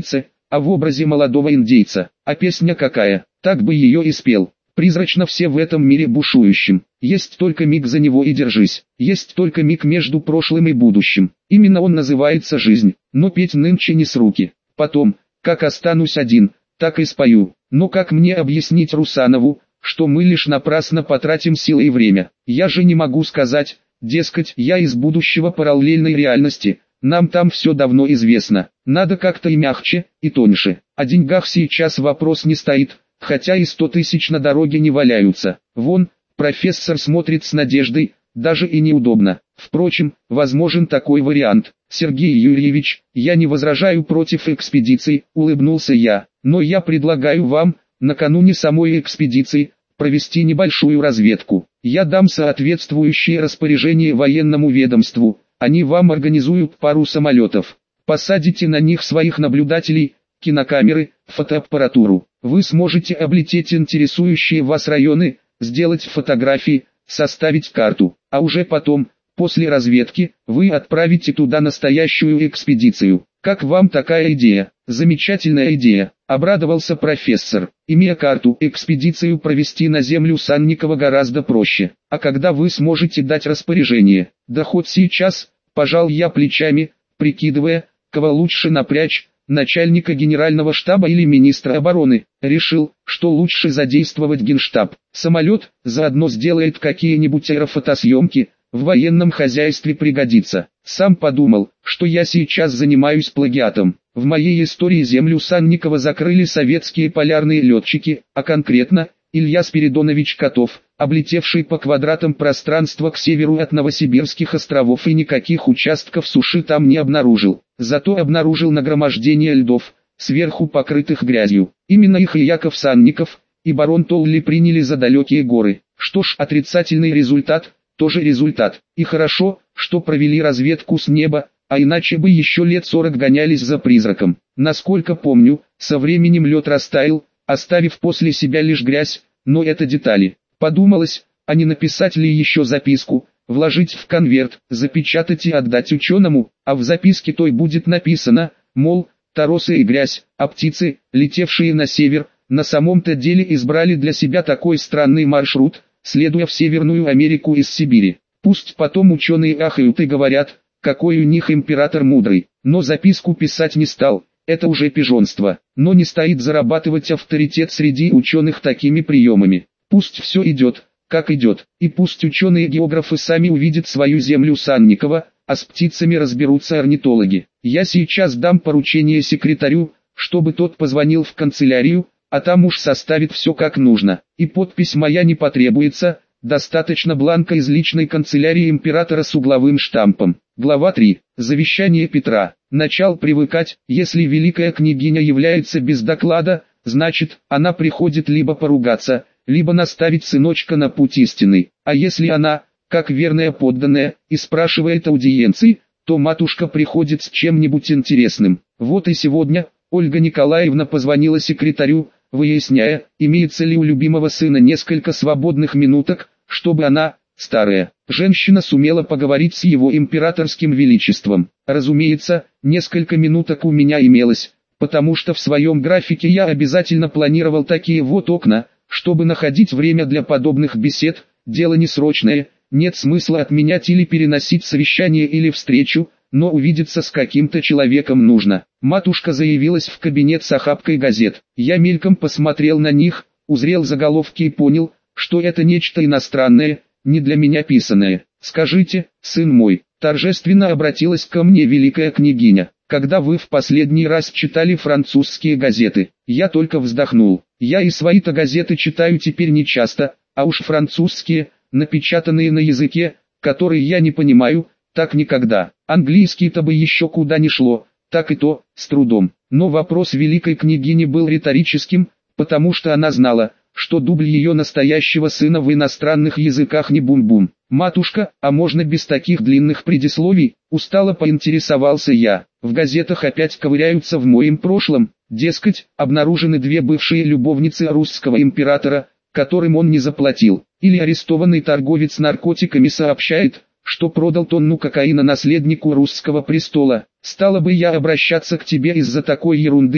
а в образе молодого индейца. А песня какая, так бы ее и спел. Призрачно все в этом мире бушующем. Есть только миг, за него и держись. Есть только миг между прошлым и будущим. Именно он называется жизнь. Но петь нынче не с руки. Потом, как останусь один, так и спою. Но как мне объяснить Русанову, что мы лишь напрасно потратим силы и время? Я же не могу сказать, дескать, я из будущего параллельной реальности. Нам там все давно известно. Надо как-то и мягче, и тоньше. О деньгах сейчас вопрос не стоит, хотя и 100 тысяч на дороге не валяются. Вон, профессор смотрит с надеждой, даже и неудобно. Впрочем, возможен такой вариант. Сергей Юрьевич, я не возражаю против экспедиции, улыбнулся я. Но я предлагаю вам, накануне самой экспедиции, провести небольшую разведку. Я дам соответствующее распоряжение военному ведомству. Они вам организуют пару самолетов. Посадите на них своих наблюдателей, кинокамеры, фотоаппаратуру. Вы сможете облететь интересующие вас районы, сделать фотографии, составить карту. А уже потом, после разведки, вы отправите туда настоящую экспедицию. Как вам такая идея? Замечательная идея, обрадовался профессор. Имея карту, экспедицию провести на землю Санникова гораздо проще. А когда вы сможете дать распоряжение? Да хоть сейчас, пожал я плечами, прикидывая, кого лучше напрячь, начальника генерального штаба или министра обороны. Решил, что лучше задействовать генштаб. Самолет заодно сделает какие-нибудь аэрофотосъемки, в военном хозяйстве пригодится. Сам подумал, что я сейчас занимаюсь плагиатом. В моей истории землю Санникова закрыли советские полярные летчики, а конкретно, Илья Спиридонович Котов, облетевший по квадратам пространства к северу от Новосибирских островов и никаких участков суши там не обнаружил. Зато обнаружил нагромождение льдов, сверху покрытых грязью. Именно их и Яков Санников, и барон Толли приняли за далекие горы. Что ж, отрицательный результат, тоже результат. И хорошо, что провели разведку с неба, а иначе бы еще лет 40 гонялись за призраком. Насколько помню, со временем лед растаял, оставив после себя лишь грязь, но это детали. Подумалось, а не написать ли еще записку, вложить в конверт, запечатать и отдать ученому, а в записке той будет написано, мол, торосы и грязь, а птицы, летевшие на север, на самом-то деле избрали для себя такой странный маршрут, следуя в Северную Америку из Сибири. Пусть потом ученые ахают и говорят, какой у них император мудрый, но записку писать не стал, это уже пижонство. Но не стоит зарабатывать авторитет среди ученых такими приемами. Пусть все идет, как идет, и пусть ученые-географы сами увидят свою землю Санникова, а с птицами разберутся орнитологи. Я сейчас дам поручение секретарю, чтобы тот позвонил в канцелярию, а там уж составит все как нужно. И подпись моя не потребуется, достаточно бланка из личной канцелярии императора с угловым штампом. Глава 3. Завещание Петра. Начал привыкать, если великая княгиня является без доклада, значит, она приходит либо поругаться, либо наставить сыночка на путь истинный. А если она, как верная подданная, и спрашивает аудиенции, то матушка приходит с чем-нибудь интересным. Вот и сегодня Ольга Николаевна позвонила секретарю, выясняя, имеется ли у любимого сына несколько свободных минуток, чтобы она, старая женщина, сумела поговорить с его императорским величеством. Разумеется, несколько минуток у меня имелось, потому что в своем графике я обязательно планировал такие вот окна, чтобы находить время для подобных бесед. Дело не срочное, нет смысла отменять или переносить совещание или встречу, но увидеться с каким-то человеком нужно. Матушка заявилась в кабинет с охапкой газет. Я мельком посмотрел на них, узрел заголовки и понял, что это нечто иностранное, не для меня писанное. «Скажите, сын мой», торжественно обратилась ко мне великая княгиня, «когда вы в последний раз читали французские газеты?» Я только вздохнул. Я и свои-то газеты читаю теперь не часто, а уж французские, напечатанные на языке, который я не понимаю, так никогда. Английский-то бы еще куда ни шло, так и то, с трудом. Но вопрос великой княгини был риторическим, потому что она знала, что дубль ее настоящего сына в иностранных языках не бум-бум. «Матушка, а можно без таких длинных предисловий?» Устало поинтересовался я. В газетах опять ковыряются в моем прошлом, дескать, обнаружены две бывшие любовницы русского императора, которым он не заплатил. Или арестованный торговец наркотиками сообщает, что продал тонну кокаина наследнику русского престола. Стало бы я обращаться к тебе из-за такой ерунды,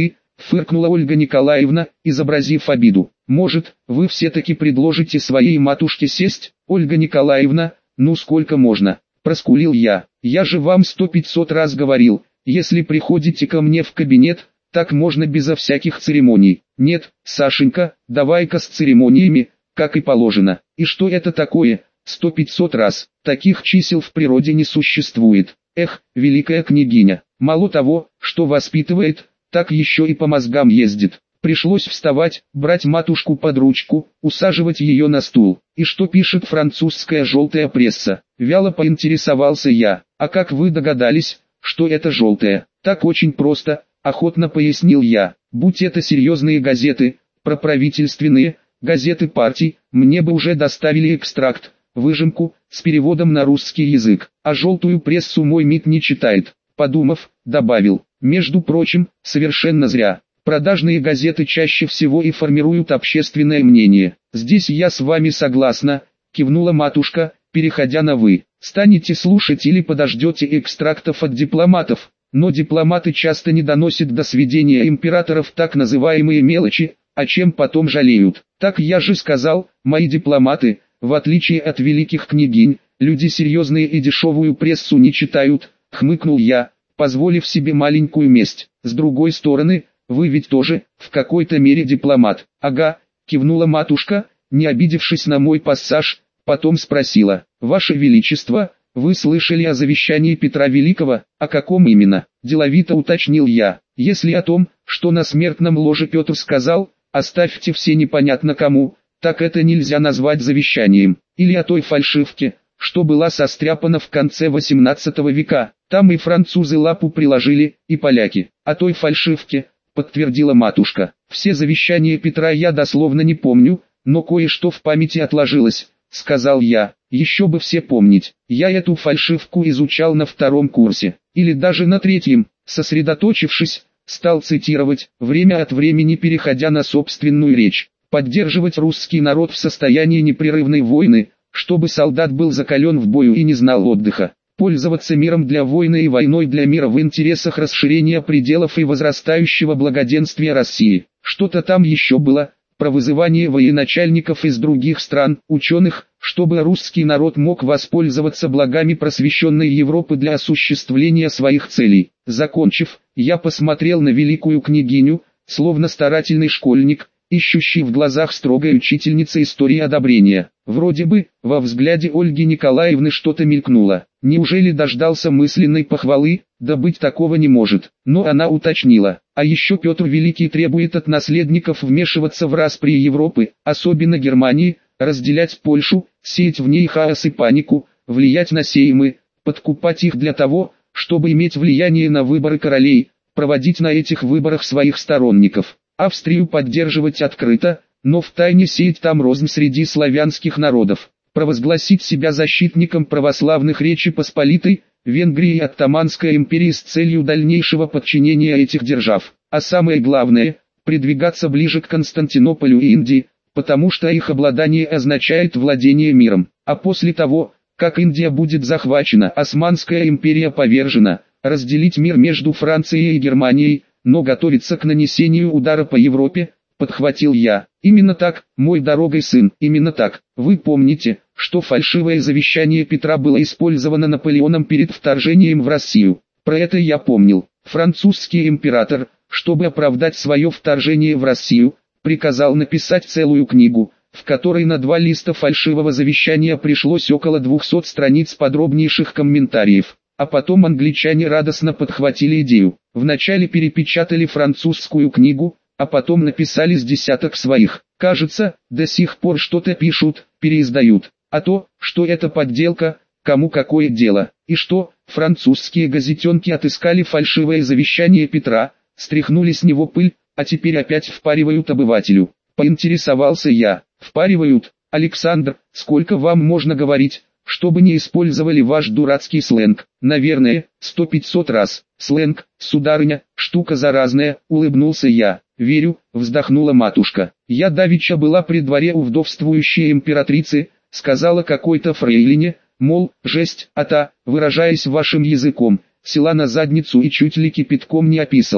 фыркнула Ольга Николаевна, изобразив обиду. Может, вы все-таки предложите своей матушке сесть? Ольга Николаевна, ну сколько можно? Проскулил я. Я же вам 100-500 раз говорил, если приходите ко мне в кабинет, так можно безо всяких церемоний. Нет, Сашенька, давай-ка с церемониями, как и положено. И что это такое? 100-500 раз. Таких чисел в природе не существует. Эх, великая княгиня, мало того, что воспитывает, так еще и по мозгам ездит. Пришлось вставать, брать матушку под ручку, усаживать ее на стул. И что пишет французская желтая пресса? Вяло поинтересовался я. А как вы догадались, что это желтая? Так очень просто, охотно пояснил я. Будь это серьезные газеты, проправительственные, газеты партий, мне бы уже доставили экстракт, выжимку, с переводом на русский язык. А желтую прессу мой МИД не читает. Подумав, добавил. Между прочим, совершенно зря. Продажные газеты чаще всего и формируют общественное мнение. Здесь я с вами согласна, кивнула матушка, переходя на «вы». Станете слушать или подождете экстрактов от дипломатов, но дипломаты часто не доносят до сведения императоров так называемые мелочи, о чем потом жалеют. Так я же сказал, мои дипломаты, в отличие от великих княгинь, люди серьезные и дешевую прессу не читают, хмыкнул я, позволив себе маленькую месть. С другой стороны, вы ведь тоже, в какой-то мере дипломат. Ага, кивнула матушка, не обидевшись на мой пассаж, потом спросила. Ваше Величество, вы слышали о завещании Петра Великого? О каком именно? Деловито уточнил я. Если о том, что на смертном ложе Петр сказал, оставьте все непонятно кому, так это нельзя назвать завещанием. Или о той фальшивке, что была состряпана в конце 18 века. Там и французы лапу приложили, и поляки. О той фальшивке, подтвердила матушка. Все завещания Петра я дословно не помню, но кое-что в памяти отложилось, сказал я. Еще бы все помнить. Я эту фальшивку изучал на 2 курсе, или даже на 3, сосредоточившись, стал цитировать, время от времени переходя на собственную речь. Поддерживать русский народ в состоянии непрерывной войны, чтобы солдат был закален в бою и не знал отдыха. Пользоваться миром для войны и войной для мира в интересах расширения пределов и возрастающего благоденствия России. Что-то там еще было, про вызывание военачальников из других стран, ученых, чтобы русский народ мог воспользоваться благами просвещенной Европы для осуществления своих целей. Закончив, я посмотрел на великую княгиню, словно старательный школьник, ищущий в глазах строгой учительницы истории одобрения. Вроде бы, во взгляде Ольги Николаевны что-то мелькнуло. Неужели дождался мысленной похвалы? Да быть такого не может. Но она уточнила. А еще Петр Великий требует от наследников вмешиваться в распри Европы, особенно Германии, разделять Польшу, сеять в ней хаос и панику, влиять на сеймы, подкупать их для того, чтобы иметь влияние на выборы королей, проводить на этих выборах своих сторонников. Австрию поддерживать открыто, но втайне сеять там рознь среди славянских народов, провозгласить себя защитником православных Речи Посполитой, Венгрии и Оттоманской империи с целью дальнейшего подчинения этих держав. А самое главное, придвигаться ближе к Константинополю и Индии, потому что их обладание означает владение миром. А после того, как Индия будет захвачена, Османская империя повержена, разделить мир между Францией и Германией, но готовится к нанесению удара по Европе, подхватил я. Именно так, мой дорогой сын, именно так. Вы помните, что фальшивое завещание Петра было использовано Наполеоном перед вторжением в Россию. Про это я помнил. Французский император, чтобы оправдать свое вторжение в Россию, приказал написать целую книгу, в которой на 2 листа фальшивого завещания пришлось около 200 страниц подробнейших комментариев. А потом англичане радостно подхватили идею. Вначале перепечатали французскую книгу, а потом написали с десяток своих. Кажется, до сих пор что-то пишут, переиздают. А то, что это подделка, кому какое дело. И что, французские газетенки отыскали фальшивое завещание Петра, стряхнули с него пыль, а теперь опять впаривают обывателю. Поинтересовался я. Впаривают? Александр, сколько вам можно говорить, чтобы не использовали ваш дурацкий сленг? Наверное, 100-500 раз. Сленг, сударыня, штука заразная, улыбнулся я. Верю, вздохнула матушка. Я давеча была при дворе у вдовствующей императрицы, сказала какой-то фрейлине, мол, жесть, а та, выражаясь вашим языком, села на задницу и чуть ли кипятком не описалась.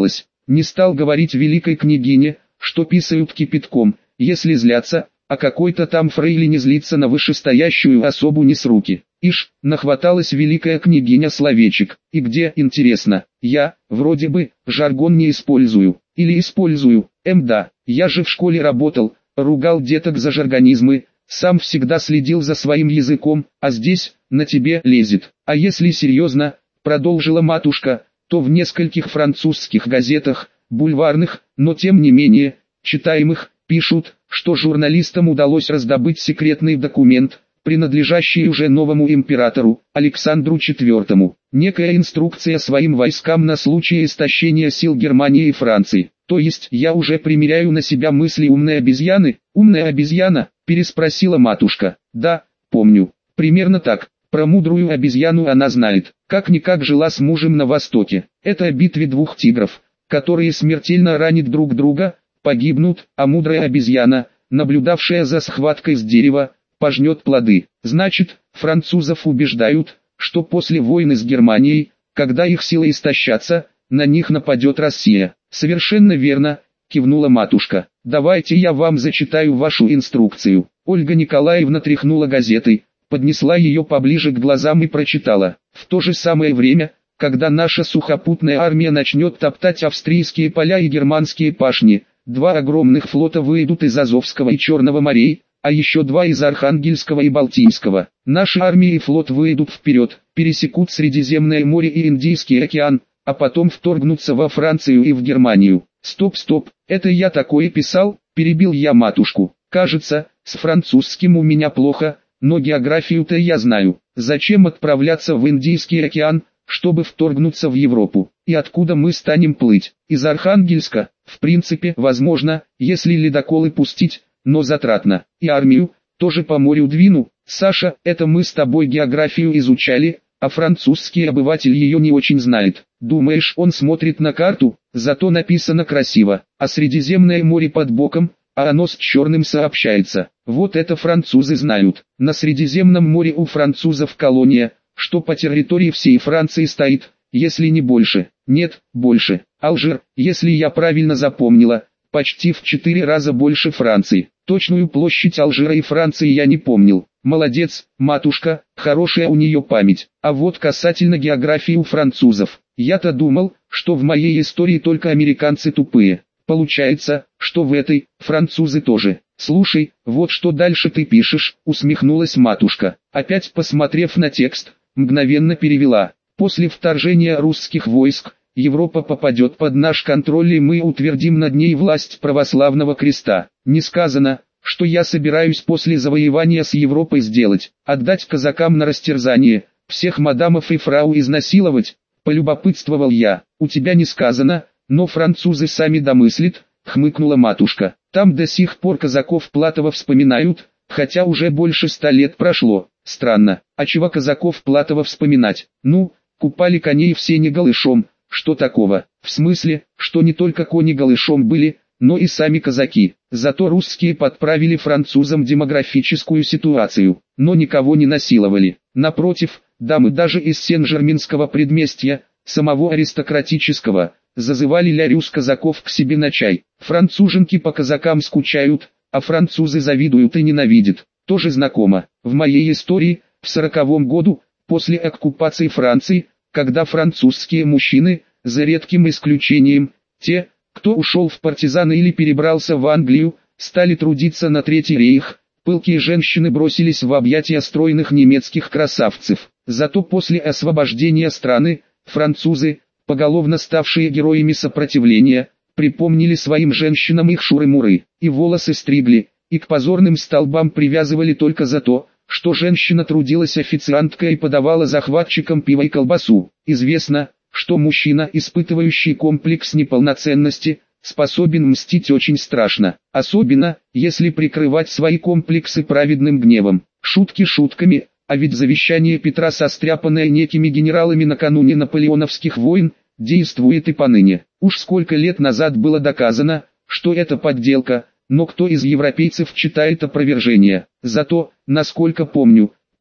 Не стал говорить великой княгине, что писают кипятком, если злятся, а какой-то там фрейлине злится на вышестоящую особу не с руки. Ишь, нахваталась великая княгиня словечек, и где, интересно, я, вроде бы, жаргон не использую, или использую, да, я же в школе работал, ругал деток за жаргонизмы, сам всегда следил за своим языком, а здесь, на тебе лезет. А если серьезно, продолжила матушка, то в нескольких французских газетах, бульварных, но тем не менее, читаемых, пишут, что журналистам удалось раздобыть секретный документ, принадлежащий уже новому императору, Александру IV. Некая инструкция своим войскам на случай истощения сил Германии и Франции. То есть я уже примеряю на себя мысли умной обезьяны? Умная обезьяна? Переспросила матушка. Да, помню. Примерно так. Про мудрую обезьяну она знает. Как-никак жила с мужем на Востоке. Это о битве двух тигров, которые смертельно ранят друг друга, погибнут, а мудрая обезьяна, наблюдавшая за схваткой с дерева, пожнет плоды. Значит, французов убеждают, что после войны с Германией, когда их силы истощатся, на них нападет Россия. Совершенно верно, кивнула матушка. Давайте я вам зачитаю вашу инструкцию. Ольга Николаевна тряхнула газетой, поднесла ее поближе к глазам и прочитала. В то же самое время, когда наша сухопутная армия начнет топтать австрийские поля и германские пашни, два огромных флота выйдут из Азовского и Черного морей, а еще два из Архангельского и Балтийского. Наши армии и флот выйдут вперед, пересекут Средиземное море и Индийский океан, а потом вторгнутся во Францию и в Германию. Стоп, это я такое писал, перебил я матушку. Кажется, с французским у меня плохо, но географию-то я знаю. Зачем отправляться в Индийский океан, чтобы вторгнуться в Европу? И откуда мы станем плыть? Из Архангельска? В принципе, возможно, если ледоколы пустить, но затратно. И армию тоже по морю двину. Саша, это мы с тобой географию изучали, а французский обыватель ее не очень знает. Думаешь, он смотрит на карту? Зато написано красиво. А Средиземное море под боком, а оно с Черным сообщается. Вот это французы знают. На Средиземном море у французов колония, что по территории всей Франции стоит, если не больше. Нет, больше. Алжир, если я правильно запомнила, почти в 4 раза больше Франции. Точную площадь Алжира и Франции я не помнил. Молодец, матушка, хорошая у нее память. А вот касательно географии у французов. Я-то думал, что в моей истории только американцы тупые. Получается, что в этой, французы тоже. Слушай, вот что дальше ты пишешь, усмехнулась матушка. Опять посмотрев на текст, мгновенно перевела. После вторжения русских войск, Европа попадет под наш контроль и мы утвердим над ней власть православного креста. Не сказано, что я собираюсь после завоевания с Европой сделать. Отдать казакам на растерзание, всех мадамов и фрау изнасиловать, полюбопытствовал я. У тебя не сказано, но французы сами домыслят, хмыкнула матушка. Там до сих пор казаков Платова вспоминают, хотя уже больше 100 лет прошло. Странно, а чего казаков Платова вспоминать? Ну, купали коней все не голышом. Что такого? В смысле, что не только кони голышом были, но и сами казаки. Зато русские подправили французам демографическую ситуацию, но никого не насиловали. Напротив, дамы даже из Сен-Жерменского предместья, самого аристократического, зазывали лярюс казаков к себе на чай. Француженки по казакам скучают, а французы завидуют и ненавидят. Тоже знакомо. В моей истории, в 40-м году, после оккупации Франции, когда французские мужчины, за редким исключением, те, кто ушел в партизаны или перебрался в Англию, стали трудиться на Третий рейх, пылкие женщины бросились в объятия стройных немецких красавцев. Зато после освобождения страны, французы, поголовно ставшие героями сопротивления, припомнили своим женщинам их шуры-муры, и волосы стригли, и к позорным столбам привязывали только за то, что женщина трудилась официанткой и подавала захватчикам пиво и колбасу. Известно, что мужчина, испытывающий комплекс неполноценности, способен мстить очень страшно, особенно, если прикрывать свои комплексы праведным гневом. Шутки шутками, а ведь завещание Петра, состряпанное некими генералами накануне наполеоновских войн, действует и поныне. Уж сколько лет назад было доказано, что это подделка, но кто из европейцев читает опровержение? Зато, насколько помню,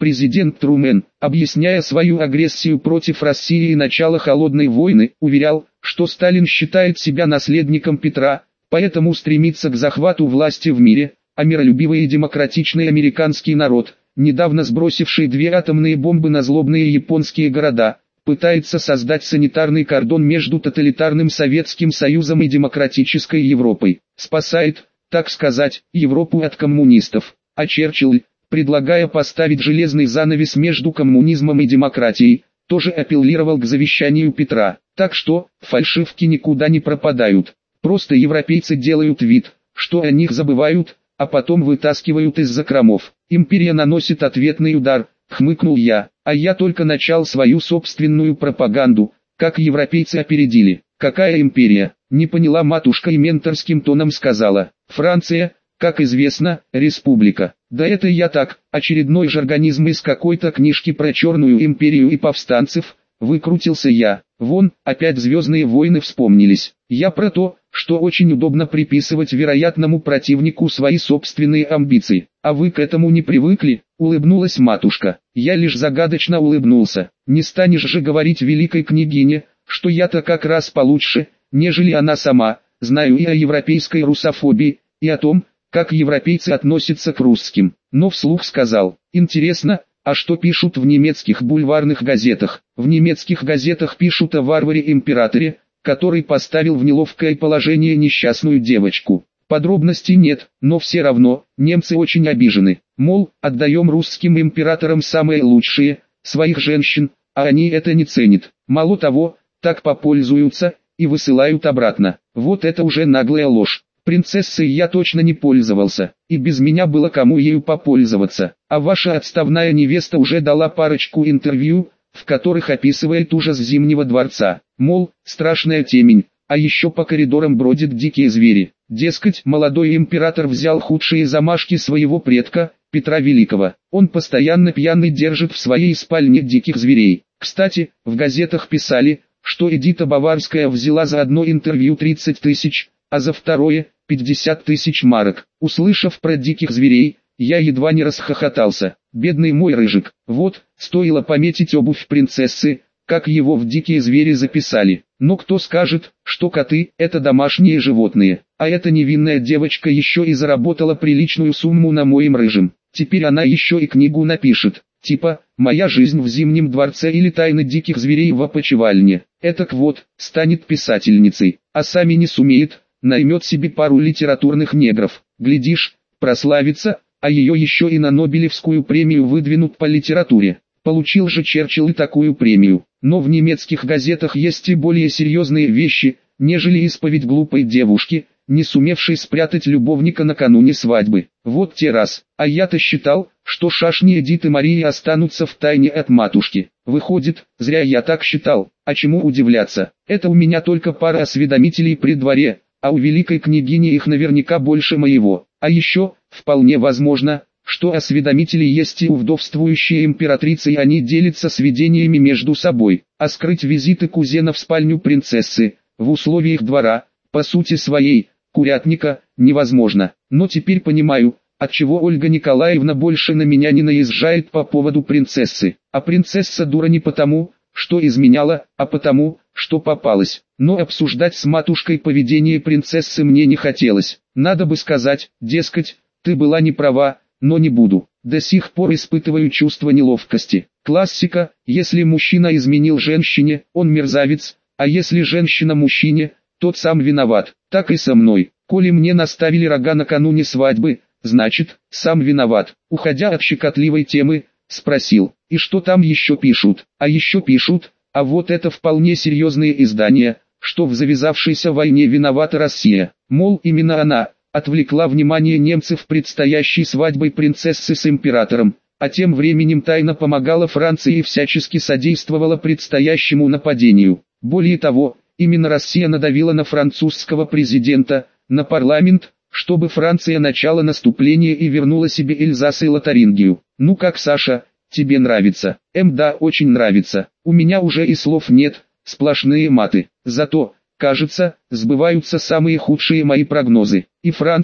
Президент Трумен, объясняя свою агрессию против России и начало холодной войны, уверял, что Сталин считает себя наследником Петра, поэтому стремится к захвату власти в мире, а миролюбивый и демократичный американский народ, недавно сбросивший 2 атомные бомбы на злобные японские города, пытается создать санитарный кордон между тоталитарным Советским Союзом и демократической Европой, спасает, так сказать, Европу от коммунистов, а Черчилль, предлагая поставить железный занавес между коммунизмом и демократией, тоже апеллировал к завещанию Петра. Так что, фальшивки никуда не пропадают. Просто европейцы делают вид, что о них забывают, а потом вытаскивают из закромов. Империя наносит ответный удар, хмыкнул я, а я только начал свою собственную пропаганду, как европейцы опередили. Какая империя? Не поняла матушка и менторским тоном сказала. Франция, как известно, республика. Да это я так, очередной жаргонизм из какой-то книжки про Черную империю и повстанцев, выкрутился я. Вон, опять Звездные войны вспомнились. Я про то, что очень удобно приписывать вероятному противнику свои собственные амбиции. А вы к этому не привыкли? Улыбнулась матушка. Я лишь загадочно улыбнулся. Не станешь же говорить великой княгине, что я-то как раз получше, нежели она сама. Знаю и о европейской русофобии, и о том, как европейцы относятся к русским. Но вслух сказал: интересно, а что пишут в немецких бульварных газетах? В немецких газетах пишут о варваре-императоре, который поставил в неловкое положение несчастную девочку. Подробностей нет, но все равно, немцы очень обижены. Мол, отдаем русским императорам самые лучшие, своих женщин, а они это не ценят. Мало того, так попользуются, и высылают обратно. Вот это уже наглая ложь. Принцессой я точно не пользовался, и без меня было кому ею попользоваться. А ваша отставная невеста уже дала парочку интервью, в которых описывает ужас Зимнего дворца. Мол, страшная темень, а еще по коридорам бродят дикие звери. Дескать, молодой император взял худшие замашки своего предка, Петра Великого. Он постоянно пьяный держит в своей спальне диких зверей. Кстати, в газетах писали, что Эдита Баварская взяла за одно интервью 30 тысяч, а за второе – 50 тысяч марок. Услышав про диких зверей, я едва не расхохотался. Бедный мой рыжик. Вот, стоило пометить обувь принцессы, как его в дикие звери записали. Но кто скажет, что коты – это домашние животные, а эта невинная девочка еще и заработала приличную сумму на моем рыжем. Теперь она еще и книгу напишет, типа «Моя жизнь в Зимнем дворце» или «Тайны диких зверей в опочивальне». Этак вот, станет писательницей, а сами не сумеет, наймет себе пару литературных негров. Глядишь, прославится, а ее еще и на Нобелевскую премию выдвинут по литературе. Получил же Черчилль и такую премию. Но в немецких газетах есть и более серьезные вещи, нежели исповедь глупой девушки, не сумевшей спрятать любовника накануне свадьбы. Вот те раз. А я-то считал, что шашни Эдиты Марии останутся в тайне от матушки. Выходит, зря я так считал. А чему удивляться? Это у меня только пара осведомителей при дворе, а у великой княгини их наверняка больше моего. А еще, вполне возможно, что осведомители есть и у вдовствующей императрицы, и они делятся сведениями между собой. А скрыть визиты кузена в спальню принцессы, в условиях двора, по сути своей, курятника, невозможно. Но теперь понимаю, отчего Ольга Николаевна больше на меня не наезжает по поводу принцессы. А принцесса дура не потому, что изменяла, а потому, что попалась. Но обсуждать с матушкой поведение принцессы мне не хотелось. Надо бы сказать, дескать, ты была не права, но не буду. До сих пор испытываю чувство неловкости. Классика: если мужчина изменил женщине, он мерзавец, а если женщина мужчине, тот сам виноват. Так и со мной. Коли мне наставили рога накануне свадьбы, значит, сам виноват. Уходя от щекотливой темы, спросил: и что там еще пишут? А еще пишут, а вот это вполне серьезные издания, что в завязавшейся войне виновата Россия. Мол, именно она отвлекла внимание немцев предстоящей свадьбой принцессы с императором, а тем временем тайно помогала Франции и всячески содействовала предстоящему нападению. Более того, именно Россия надавила на французского президента, на парламент, чтобы Франция начала наступление и вернула себе Эльзас и Лотарингию. Ну как, Саша, тебе нравится? Да, очень нравится. У меня уже и слов нет, сплошные маты. Зато, кажется, сбываются самые худшие мои прогнозы. И Франция,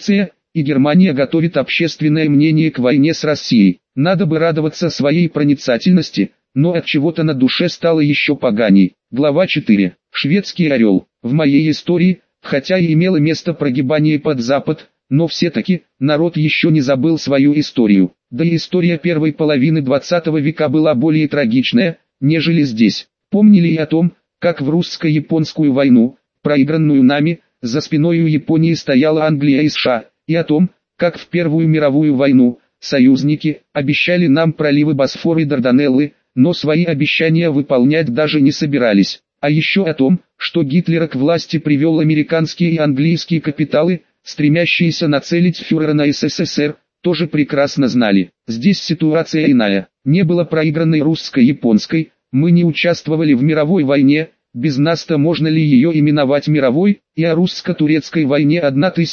и Германия готовит общественное мнение к войне с Россией. Надо бы радоваться своей проницательности, но от чего-то на душе стало еще поганей. Глава 4. Шведский орел. В моей истории, хотя и имело место прогибание под Запад, но все-таки, народ еще не забыл свою историю. Да и история первой половины 20 века была более трагичная, нежели здесь. Помнили и о том, как в русско-японскую войну, проигранную нами, за спиной у Японии стояла Англия и США, и о том, как в Первую мировую войну, союзники, обещали нам проливы Босфор и Дарданеллы, но свои обещания выполнять даже не собирались. А еще о том, что Гитлера к власти привел американские и английские капиталы, стремящиеся нацелить фюрера на СССР, тоже прекрасно знали. Здесь ситуация иная. Не было проигранной русско-японской, мы не участвовали в мировой войне, без нас-то можно ли ее именовать мировой, и о русско-турецкой войне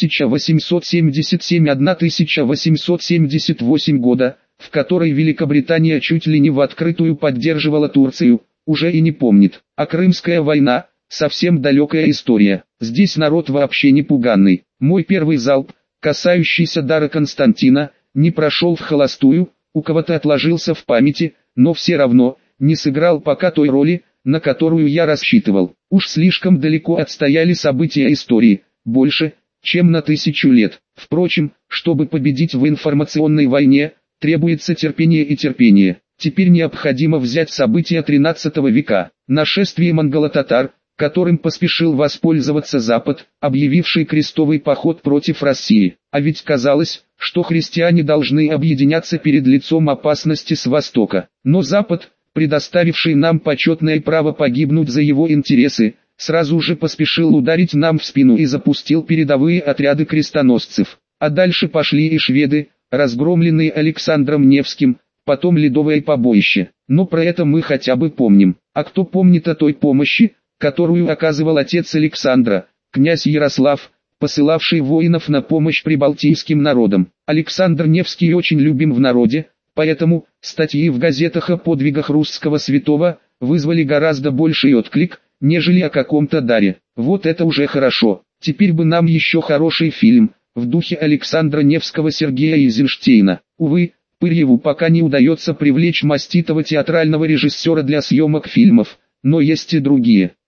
1877-1878 года, в которой Великобритания чуть ли не в открытую поддерживала Турцию, уже и не помнит. А Крымская война – совсем далекая история. Здесь народ вообще не пуганный. Мой первый залп, касающийся дара Константина, не прошел в холостую, у кого-то отложился в памяти, но все равно, не сыграл пока той роли, на которую я рассчитывал. Уж слишком далеко отстояли события истории, больше, чем на 1000 лет. Впрочем, чтобы победить в информационной войне, требуется терпение и терпение. Теперь необходимо взять события 13 века. Нашествие монголо-татар, которым поспешил воспользоваться Запад, объявивший крестовый поход против России. А ведь казалось, что христиане должны объединяться перед лицом опасности с Востока. Но Запад, предоставивший нам почетное право погибнуть за его интересы, сразу же поспешил ударить нам в спину и запустил передовые отряды крестоносцев. А дальше пошли и шведы, разгромленные Александром Невским, потом ледовое побоище. Но про это мы хотя бы помним. А кто помнит о той помощи, которую оказывал отец Александра, князь Ярослав, посылавший воинов на помощь прибалтийским народам? Александр Невский очень любим в народе, поэтому статьи в газетах о подвигах русского святого вызвали гораздо больший отклик, нежели о каком-то даре. Вот это уже хорошо. Теперь бы нам еще хороший фильм, в духе Александра Невского, Сергея Эйзенштейна. Увы, Пырьеву пока не удается привлечь маститого театрального режиссера для съемок фильмов, но есть и другие.